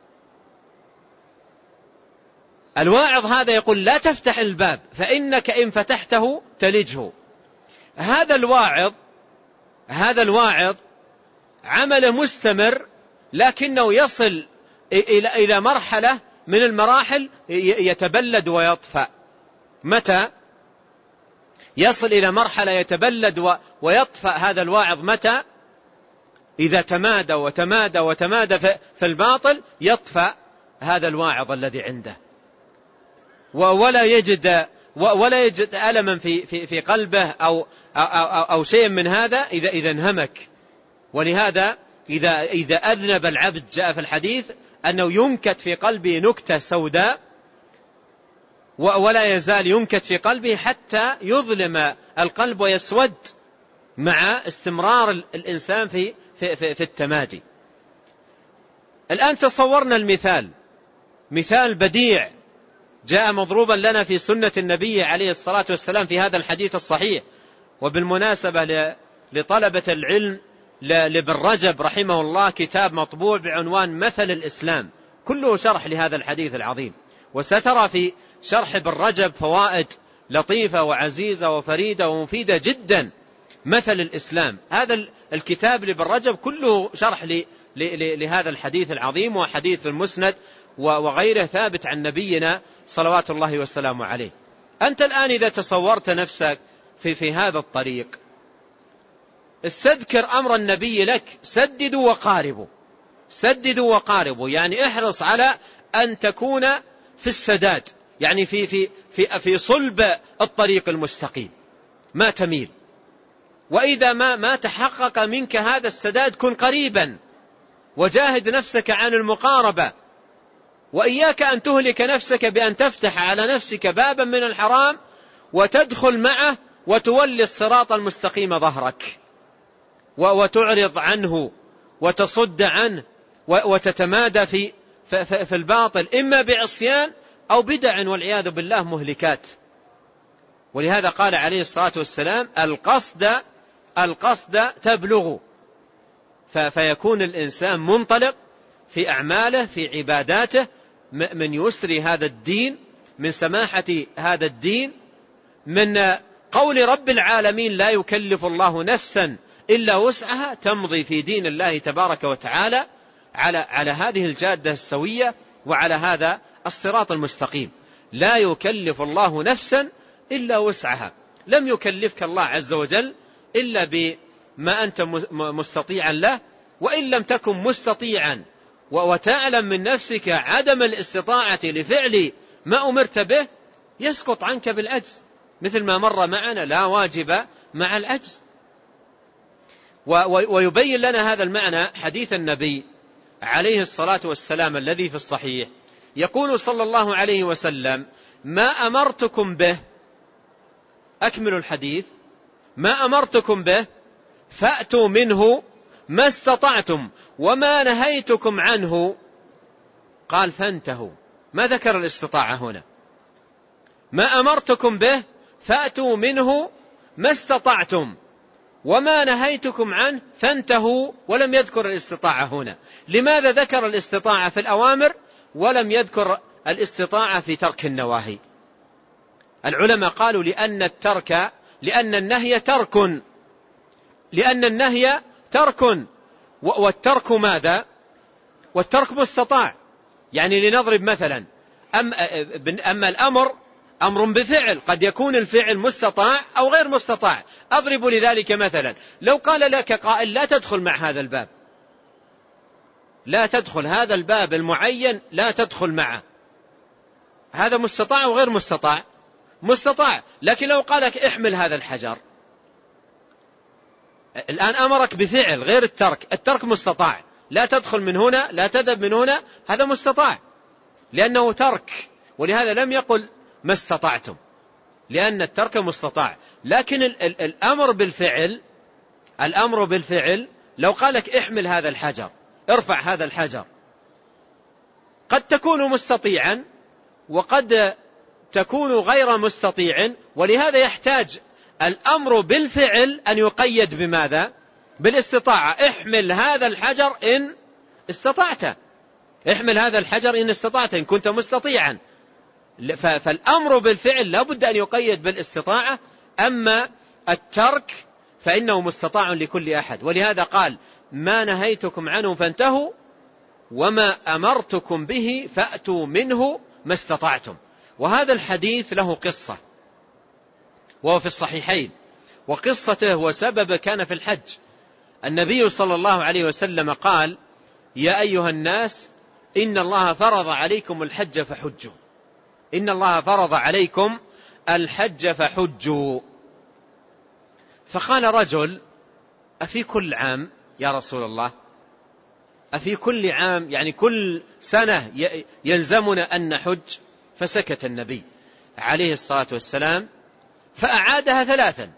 الواعظ هذا يقول لا تفتح الباب فإنك إن فتحته تلجه. هذا الواعظ هذا الواعظ عمل مستمر، لكنه يصل إلى إلى مرحلة من المراحل يتبلد ويطفأ. متى يصل إلى مرحلة يتبلد ويطفأ هذا الواعظ؟ متى؟ إذا تمادى وتمادى وتمادى في الباطل يطفأ هذا الواعظ الذي عنده، ولا يجد ولا يجد ألما في في في قلبه أو أو, أو, أو شيء من هذا إذا إذا انهمك. ولهذا إذا إذا أذنب العبد جاء في الحديث أنه ينكت في قلبه نكتة سوداء، ولا يزال ينكت في قلبه حتى يظلم القلب ويسود مع استمرار الإنسان في في في, في التمادي. الآن تصورنا المثال، مثال بديع جاء مضروبا لنا في سنة النبي عليه الصلاة والسلام في هذا الحديث الصحيح. وبالمناسبة لطلبة العلم لابن رجب رحمه الله كتاب مطبوع بعنوان مثل الإسلام، كله شرح لهذا الحديث العظيم، وسترى في شرح ابن رجب فوائد لطيفة وعزيزة وفريدة ومفيدة جدا. مثل الإسلام، هذا الكتاب لابن رجب كله شرح لهذا الحديث العظيم، وحديث المسند وغيره ثابت عن نبينا صلوات الله والسلام عليه. أنت الآن إذا تصورت نفسك في, في هذا الطريق، استذكر أمر النبي لك، سددوا وقاربوا، سددوا وقاربوا، يعني احرص على أن تكون في السداد، يعني في, في, في, في صلب الطريق المستقيم، ما تميل. وإذا ما, ما تحقق منك هذا السداد كن قريبا وجاهد نفسك عن المقاربة، وإياك أن تهلك نفسك بأن تفتح على نفسك بابا من الحرام وتدخل معه وتولي الصراط المستقيم ظهرك وتعرض عنه وتصد عنه وتتمادى في, في الباطل، إما بعصيان أو بدع والعياذ بالله مهلكات. ولهذا قال عليه الصلاة والسلام القصد القصد تبلغ، فيكون الإنسان منطلق في أعماله في عباداته من يسر هذا الدين، من سماحة هذا الدين، من قول رب العالمين لا يكلف الله نفسا إلا وسعها، تمضي في دين الله تبارك وتعالى على على هذه الجادة السوية وعلى هذا الصراط المستقيم. لا يكلف الله نفسا إلا وسعها، لم يكلفك الله عز وجل إلا بما أنت مستطيعا له، وإن لم تكن مستطيعا وتعلم من نفسك عدم الاستطاعة لفعل ما أمرت به يسقط عنك بالعجز، مثل ما مر معنا لا واجب مع العجز. ويبين لنا هذا المعنى حديث النبي عليه الصلاة والسلام الذي في الصحيح، يقول صلى الله عليه وسلم ما أمرتكم به، أكمل الحديث، ما أمرتكم به فأتوا منه ما استطعتم وما نهيتكم عنه قال فانتهوا. ما ذكر الاستطاعة هنا، ما أمرتكم به فأتوا منه ما استطعتم وما نهيتكم عنه فانتهوا، ولم يذكر الاستطاعة هنا. لماذا ذكر الاستطاعة في الأوامر ولم يذكر الاستطاعة في ترك النواهي؟ العلماء قالوا لأن الترك لأن النهي ترك لأن النهي ترك والترك ماذا؟ والترك مستطاع. يعني لنضرب مثلا، أما الأمر أمر بفعل، قد يكون الفعل مستطاع أو غير مستطاع. أضرب لذلك مثلا، لو قال لك قائل لا تدخل مع هذا الباب، لا تدخل هذا الباب المعين، لا تدخل معه، هذا مستطاع أو غير مستطاع؟ مستطاع. لكن لو قال لك احمل هذا الحجر، الآن أمرك بفعل غير الترك، الترك مستطاع، لا تدخل من هنا، لا تذهب من هنا، هذا مستطاع لأنه ترك. ولهذا لم يقل ما استطعتم، لأن الترك مستطاع. لكن ال ال الأمر بالفعل الأمر بالفعل لو قالك احمل هذا الحجر، ارفع هذا الحجر، قد تكون مستطيعا وقد تكون غير مستطيع، ولهذا يحتاج الأمر بالفعل أن يقيد بماذا؟ بالاستطاعة. احمل هذا الحجر إن استطعت، احمل هذا الحجر إن استطعت، إن كنت مستطيعا. فالأمر بالفعل لا بد أن يقيد بالاستطاعة، أما الترك فإنه مستطاع لكل أحد. ولهذا قال ما نهيتكم عنه فانتهوا وما أمرتكم به فأتوا منه ما استطعتم. وهذا الحديث له قصة وهو في الصحيحين، وقصته وسبب كان في الحج. النبي صلى الله عليه وسلم قال يا أيها الناس إن الله فرض عليكم الحج فحجوا، إن الله فرض عليكم الحج فحجوا. فقال رجل أفي كل عام يا رسول الله؟ أفي كل عام يعني كل سنة يلزمنا أن نحج؟ فسكت النبي عليه الصلاة والسلام فأعادها ثلاثا،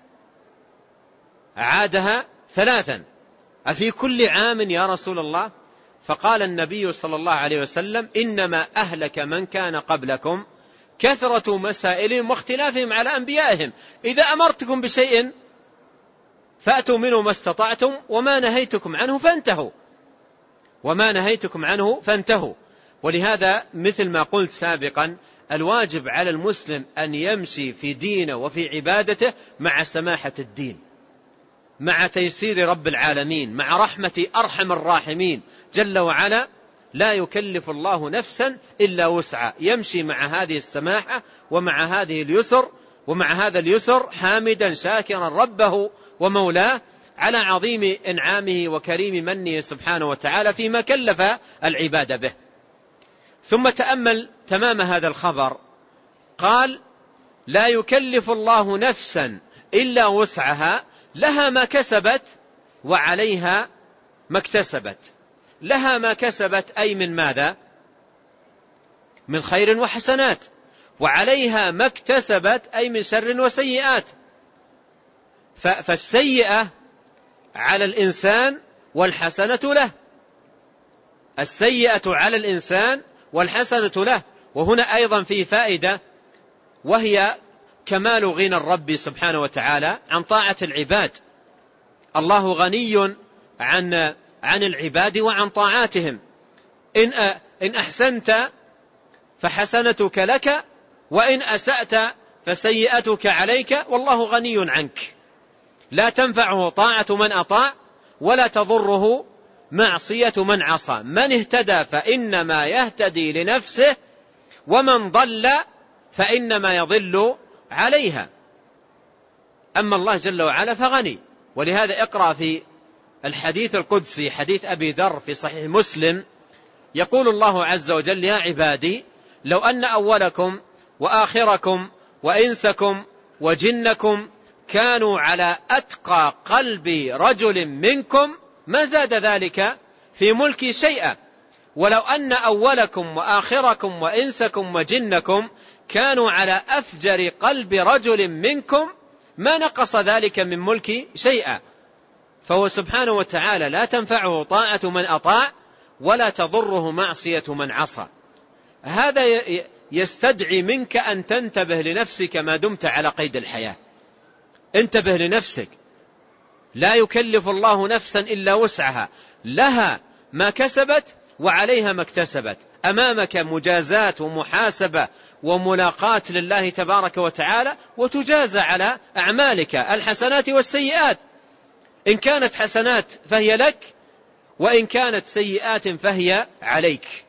أعادها ثلاثا أفي كل عام يا رسول الله؟ فقال النبي صلى الله عليه وسلم إنما أهلك من كان قبلكم كثرة مسائلهم واختلافهم على أنبيائهم، إذا أمرتكم بشيء فأتوا منه ما استطعتم وما نهيتكم عنه فانتهوا، وما نهيتكم عنه فانتهوا. ولهذا مثل ما قلت سابقا الواجب على المسلم أن يمشي في دينه وفي عبادته مع سماحة الدين، مع تيسير رب العالمين، مع رحمة أرحم الراحمين جل وعلا. لا يكلف الله نفسا إلا وسعها، يمشي مع هذه السماحة ومع هذه اليسر، ومع هذا اليسر حامدا شاكرا ربه ومولاه على عظيم إنعامه وكريم منه سبحانه وتعالى فيما كلف العباد به. ثم تأمل تمام هذا الخبر، قال لا يكلف الله نفسا إلا وسعها، لها ما كسبت وعليها ما اكتسبت. لها ما كسبت أي من ماذا؟ من خير وحسنات، وعليها ما اكتسبت أي من شر وسيئات. فالسيئة على الإنسان والحسنة له، السيئة على الإنسان والحسنة له. وهنا أيضا في فائدة، وهي كمال غنى الرب سبحانه وتعالى عن طاعة العباد. الله غني عن عن العباد وعن طاعاتهم. إن إن أحسنت فحسنتك لك، وإن أسأت فسيئتك عليك، والله غني عنك. لا تنفعه طاعة من أطاع ولا تضره معصية من عصى. من اهتدى فإنما يهتدي لنفسه، ومن ضل فإنما يضل عليها. أما الله جل وعلا فغني. ولهذا اقرأ في الحديث القدسي حديث أبي ذر في صحيح مسلم، يقول الله عز وجل يا عبادي لو أن أولكم وآخركم وإنسكم وجنكم كانوا على أتقى قلب رجل منكم ما زاد ذلك في ملكي شيئا، ولو أن أولكم وآخركم وإنسكم وجنكم كانوا على أفجر قلب رجل منكم ما نقص ذلك من ملكي شيئا. فهو سبحانه وتعالى لا تنفعه طاعة من أطاع ولا تضره معصية من عصى. هذا يستدعي منك أن تنتبه لنفسك ما دمت على قيد الحياة. انتبه لنفسك، لا يكلف الله نفسا إلا وسعها، لها ما كسبت وعليها ما اكتسبت. أمامك مجازات ومحاسبة وملاقاة لله تبارك وتعالى، وتجازى على أعمالك الحسنات والسيئات. إن كانت حسنات فهي لك، وإن كانت سيئات فهي عليك.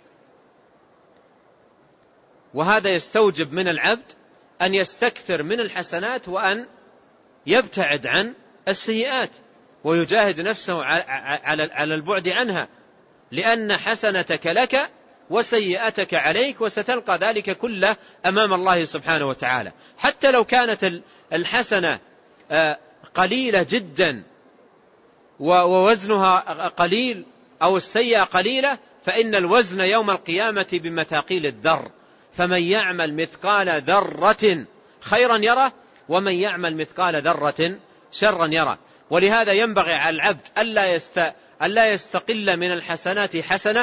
وهذا يستوجب من العبد أن يستكثر من الحسنات وأن يبتعد عن السيئات، ويجاهد نفسه على البعد عنها، لأن حسنتك لك وسيئتك عليك، وستلقى ذلك كله أمام الله سبحانه وتعالى. حتى لو كانت الحسنة قليلة جدا ووزنها قليل أو السيئة قليلة، فإن الوزن يوم القيامة بمثاقيل الذر، فمن يعمل مثقال ذرة خيرا يره ومن يعمل مثقال ذرة شرا يره. ولهذا ينبغي على العبد ألا يست... ألا يستقل من الحسنات حسنة،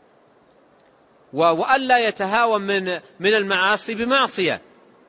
وألا يتهاون من من المعاصي بمعصية،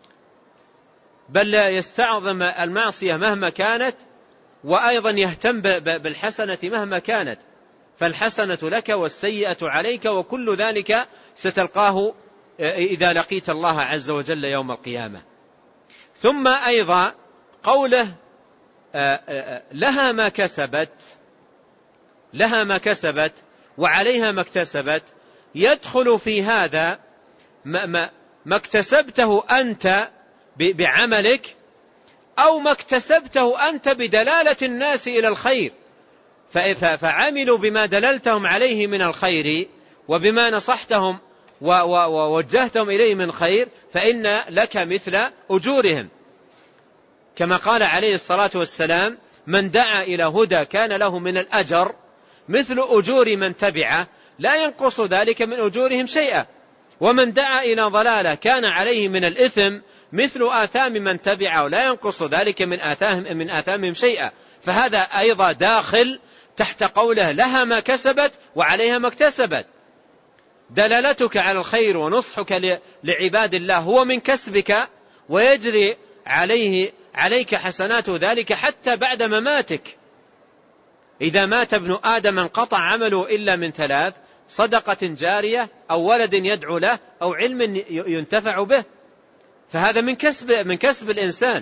بل يستعظم المعصية مهما كانت، وأيضا يهتم بالحسنة مهما كانت، فالحسنة لك والسيئة عليك، وكل ذلك ستلقاه إذا لقيت الله عز وجل يوم القيامة. ثم أيضا قوله لها ما كسبت لها ما كسبت وعليها ما اكتسبت، يدخل في هذا ما, ما, ما اكتسبته أنت بعملك، أو ما اكتسبته أنت بدلالة الناس إلى الخير، فعملوا بما دللتهم عليه من الخير وبما نصحتهم ووجهتهم إليه من خير، فإن لك مثل أجورهم، كما قال عليه الصلاة والسلام: من دعا إلى هدى كان له من الأجر مثل أجور من تبعه لا ينقص ذلك من أجورهم شيئا، ومن دعا إلى ضلالة كان عليه من الإثم مثل آثام من تبعه لا ينقص ذلك من آثامهم من آثامهم شيئا. فهذا أيضا داخل تحت قوله لها ما كسبت وعليها ما اكتسبت. دلالتك على الخير ونصحك لعباد الله هو من كسبك، ويجري عليه عليك حسنات ذلك حتى بعد مماتك. إذا مات ابن آدم انقطع عمله إلا من ثلاث: صدقة جارية، أو ولد يدعو له، أو علم ينتفع به. فهذا من كسب من كسب الإنسان.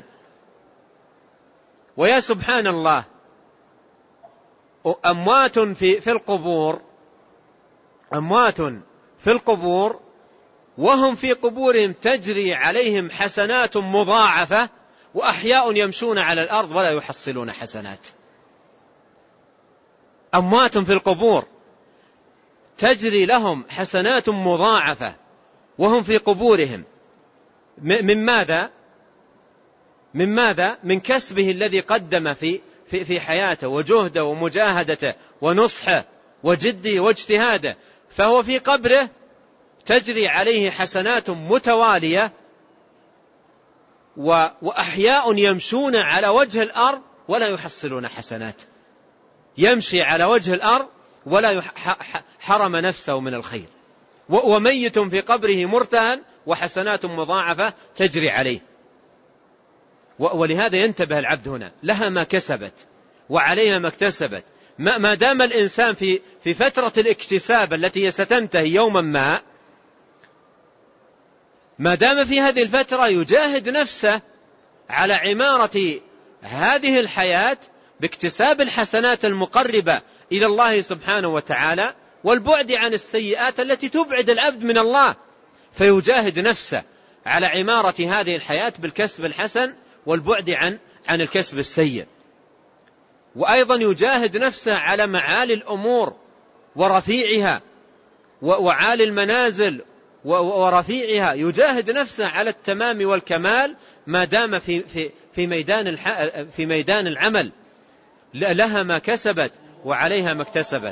ويا سبحان الله، أموات في في القبور أموات في القبور وهم في قبورهم تجري عليهم حسنات مضاعفة، وأحياء يمشون على الأرض ولا يحصلون حسنات. أموات في القبور تجري لهم حسنات مضاعفة وهم في قبورهم، من ماذا؟ من ماذا؟ من كسبه الذي قدم في في في حياته وجهده ومجاهدته ونصحه وجده واجتهاده، فهو في قبره تجري عليه حسنات متوالية، وأحياء يمشون على وجه الأرض ولا يحصلون حسنات. يمشي على وجه الأرض ولا حرم نفسه من الخير، وميت في قبره مرتهن وحسنات مضاعفة تجري عليه. ولهذا ينتبه العبد هنا: لها ما كسبت وعليها ما اكتسبت. ما دام الإنسان في في فترة الاكتساب التي ستنتهي يوما ما، ما دام في هذه الفترة يجاهد نفسه على عمارة هذه الحياة باكتساب الحسنات المقربة إلى الله سبحانه وتعالى، والبعد عن السيئات التي تبعد العبد من الله، فيجاهد نفسه على عمارة هذه الحياة بالكسب الحسن والبعد عن عن الكسب السيء. وأيضا يجاهد نفسه على معالي الأمور ورفيعها وعالي المنازل ورفيعها، يجاهد نفسه على التمام والكمال ما دام في في في ميدان في ميدان العمل. لها ما كسبت وعليها ما اكتسبت.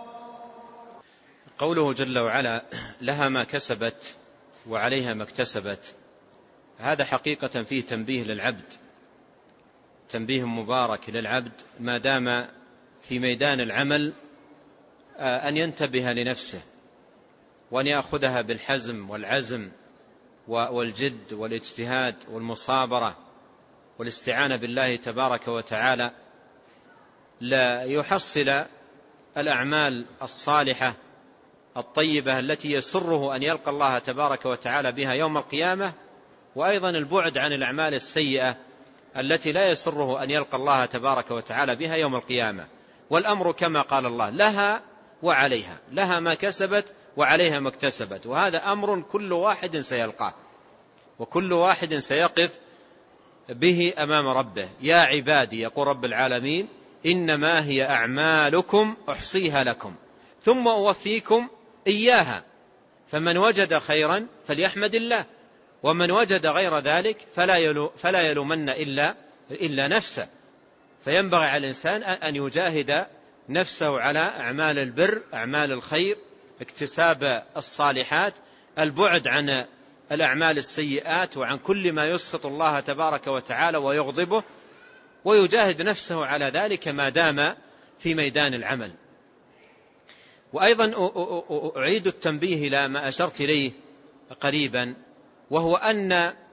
قوله جل وعلا: لها ما كسبت وعليها ما اكتسبت، هذا حقيقة فيه تنبيه للعبد، تنبيه مبارك للعبد ما دام في ميدان العمل، أن ينتبه لنفسه وأن يأخذها بالحزم والعزم والجد والاجتهاد والمصابرة والاستعانة بالله تبارك وتعالى، لا يحصل الأعمال الصالحة الطيبة التي يسره أن يلقى الله تبارك وتعالى بها يوم القيامة، وأيضا البعد عن الأعمال السيئة التي لا يسره أن يلقى الله تبارك وتعالى بها يوم القيامة. والأمر كما قال الله: لها وعليها، لها ما كسبت وعليها ما اكتسبت. وهذا أمر كل واحد سيلقاه، وكل واحد سيقف به أمام ربه. يا عبادي، يقول رب العالمين، إنما هي أعمالكم أحصيها لكم ثم أوفيكم إياها، فمن وجد خيرا فليحمد الله، ومن وجد غير ذلك فلا يلو فلا يلومن إلا إلا نفسه. فينبغي على الإنسان أن يجاهد نفسه على أعمال البر، أعمال الخير، اكتساب الصالحات، البعد عن الأعمال السيئات وعن كل ما يسخط الله تبارك وتعالى ويغضبه، ويجاهد نفسه على ذلك ما دام في ميدان العمل. وأيضا أعيد التنبيه إلى ما أشرت إليه قريبا، وهو أن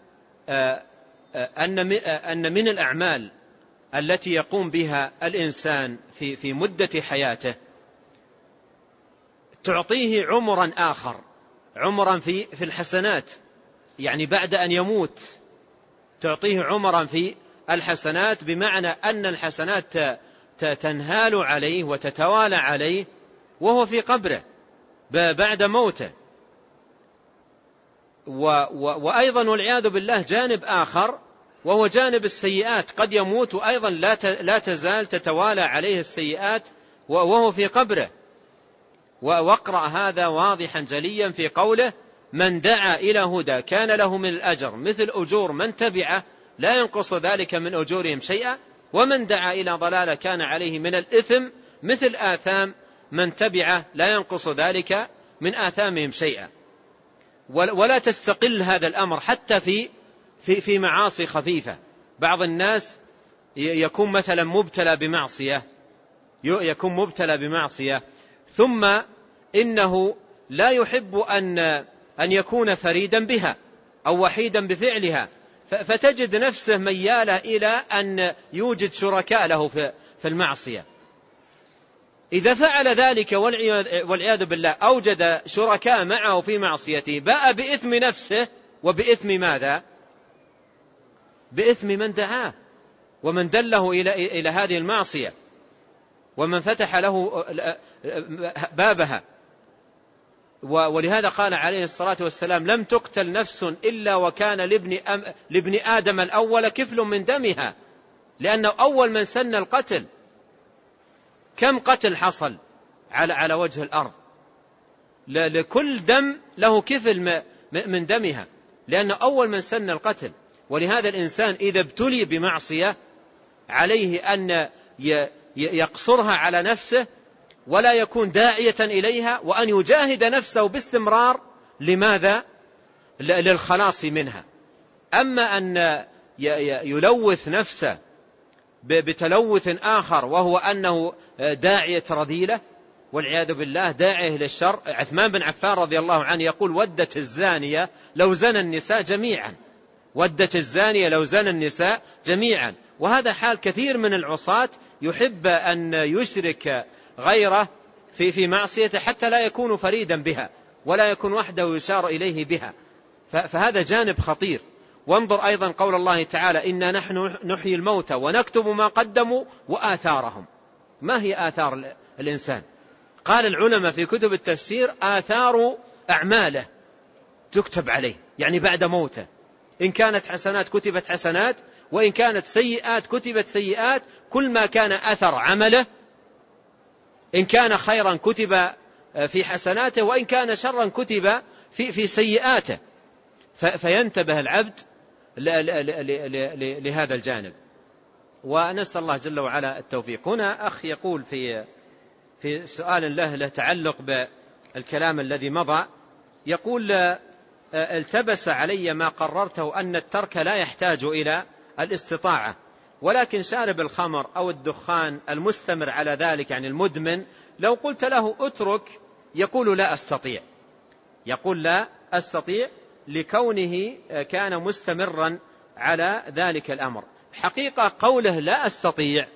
أن من الأعمال التي يقوم بها الإنسان في في مدة حياته تعطيه عمرا آخر، عمرا في في الحسنات، يعني بعد أن يموت تعطيه عمرا في الحسنات، بمعنى أن الحسنات تنهال عليه وتتوالى عليه وهو في قبره بعد موته. وأيضا والعياذ بالله جانب آخر وهو جانب السيئات، قد يموت وأيضا لا تزال تتوالى عليه السيئات وهو في قبره. واقرأ هذا واضحا جليا في قوله: من دعا إلى هدى كان له من الأجر مثل أجور من تبعه لا ينقص ذلك من أجورهم شيئا، ومن دعا إلى ضلالة كان عليه من الإثم مثل آثام من تبعه لا ينقص ذلك من آثامهم شيئا. ولا تستقل هذا الأمر حتى في في في معاصي خفيفة. بعض الناس يكون مثلا مبتلى بمعصية يكون مبتلى بمعصية ثم إنه لا يحب أن أن يكون فريدا بها أو وحيدا بفعلها، فتجد نفسه ميالة إلى أن يوجد شركاء له في المعصية. إذا فعل ذلك والعياذ بالله أوجد شركاء معه في معصيته، باء بإثم نفسه وبإثم ماذا؟ بإثم من دعاه ومن دله إلى إلى هذه المعصية ومن فتح له بابها. ولهذا قال عليه الصلاة والسلام: لم تقتل نفس إلا وكان لابن, أم لابن آدم الأول كفل من دمها، لأنه أول من سن القتل. كم قتل حصل على على وجه الأرض؟ لكل دم له كفل من دمها، لأنه أول من سن القتل. ولهذا الإنسان إذا ابتلي بمعصية عليه أن يقصرها على نفسه ولا يكون داعية إليها، وأن يجاهد نفسه باستمرار. لماذا؟ للخلاص منها. أما أن يلوث نفسه بتلوث آخر وهو أنه داعية رذيلة والعياذ بالله، داعية للشر. عثمان بن عفان رضي الله عنه يقول: ودت الزانية لو زنى النساء جميعا، ودت الزانية لو زنى النساء جميعا. وهذا حال كثير من العصاة، يحب أن يشرك غيره في في معصيته حتى لا يكون فريدا بها ولا يكون وحده يشار إليه بها. فهذا جانب خطير. وانظر أيضا قول الله تعالى: إنا نحن نحيي الموتى ونكتب ما قدموا وآثارهم. ما هي آثار الإنسان؟ قال العلماء في كتب التفسير: آثار أعماله تكتب عليه، يعني بعد موته. إن كانت حسنات كتبت حسنات، وإن كانت سيئات كتبت سيئات. كل ما كان أثر عمله، إن كان خيرا كتب في حسناته، وإن كان شرا كتب في في سيئاته. فينتبه العبد لهذا الجانب. ونسأل الله جل وعلا التوفيق. هنا أخ يقول في في سؤال له له تعلق بالكلام الذي مضى، يقول: التبس علي ما قررته أن الترك لا يحتاج إلى الاستطاعة، ولكن شارب الخمر أو الدخان المستمر على ذلك، يعني المدمن، لو قلت له اترك يقول لا أستطيع، يقول لا أستطيع لكونه كان مستمرا على ذلك الأمر. حقيقة قوله لا أستطيع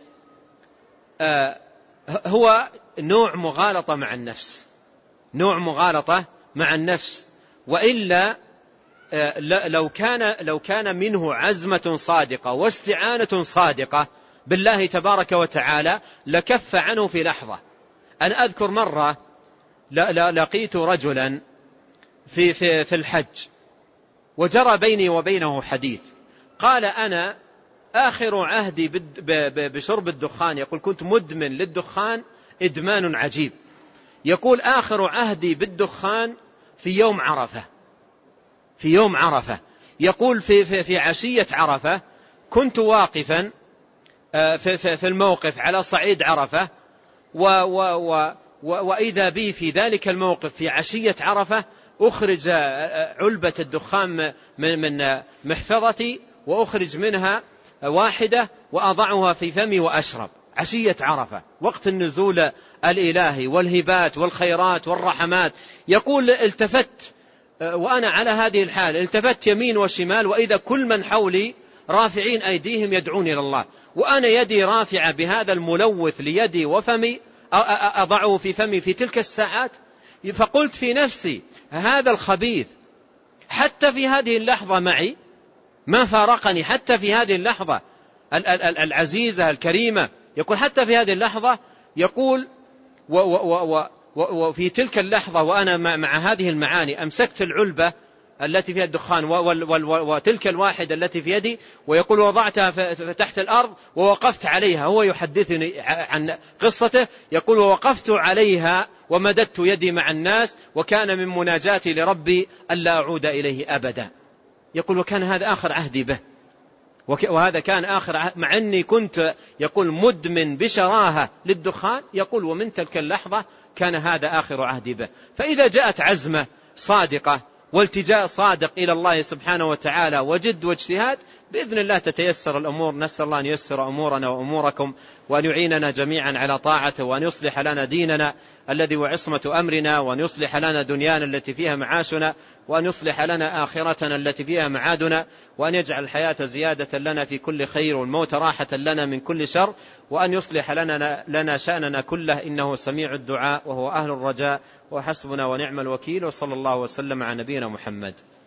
هو نوع مغالطة مع النفس، نوع مغالطة مع النفس. وإلا لو كان لو كان منه عزمة صادقة واستعانة صادقة بالله تبارك وتعالى لكف عنه في لحظة. أنا أذكر مرة لقيت رجلا في في في الحج، وجرى بيني وبينه حديث. قال: أنا آخر عهدي بشرب الدخان، يقول كنت مدمن للدخان إدمان عجيب. يقول: آخر عهدي بالدخان في يوم عرفة، في يوم عرفة. يقول في في في عشية عرفة كنت واقفا في في في الموقف على صعيد عرفة، و و و وإذا بي في ذلك الموقف في عشية عرفة أخرج علبة الدخان من من محفظتي، وأخرج منها واحدة وأضعها في فمي وأشرب. عشية عرفة وقت النزول الإلهي والهبات والخيرات والرحمات، يقول التفت وأنا على هذه الحال، التفت يمين وشمال وإذا كل من حولي رافعين أيديهم يدعون إلى الله، وأنا يدي رافعة بهذا الملوث ليدي وفمي أضعه في فمي في تلك الساعات. فقلت في نفسي هذا الخبيث حتى في هذه اللحظة معي ما فارقني، حتى في هذه اللحظة العزيزة الكريمة، يقول حتى في هذه اللحظة، يقول وفي تلك اللحظة وأنا مع هذه المعاني أمسكت العلبة التي فيها الدخان وتلك الواحدة التي في يدي، ويقول وضعتها تحت الأرض ووقفت عليها. هو يحدثني عن قصته، يقول ووقفت عليها ومددت يدي مع الناس، وكان من مناجاتي لربي ألا أعود إليه أبدا. يقول وكان هذا آخر عهدي به، وهذا كان آخر عهد، مع أني كنت يقول مدمن بشراهة للدخان، يقول ومن تلك اللحظة كان هذا آخر عهدي به. فإذا جاءت عزمة صادقة والتجاء صادق إلى الله سبحانه وتعالى وجد واجتهاد، بإذن الله تتيسر الأمور. نسأل الله أن ييسر أمورنا وأموركم، وأن يعيننا جميعا على طاعته، وأن يصلح لنا ديننا الذي هو عصمة أمرنا، وأن يصلح لنا دنيانا التي فيها معاشنا، وأن يصلح لنا آخرتنا التي فيها معادنا، وأن يجعل الحياة زيادة لنا في كل خير والموت راحة لنا من كل شر، وأن يصلح لنا, لنا شأننا كله، إنه سميع الدعاء وهو أهل الرجاء، وحسبنا ونعم الوكيل. وصلى الله وسلم على نبينا محمد.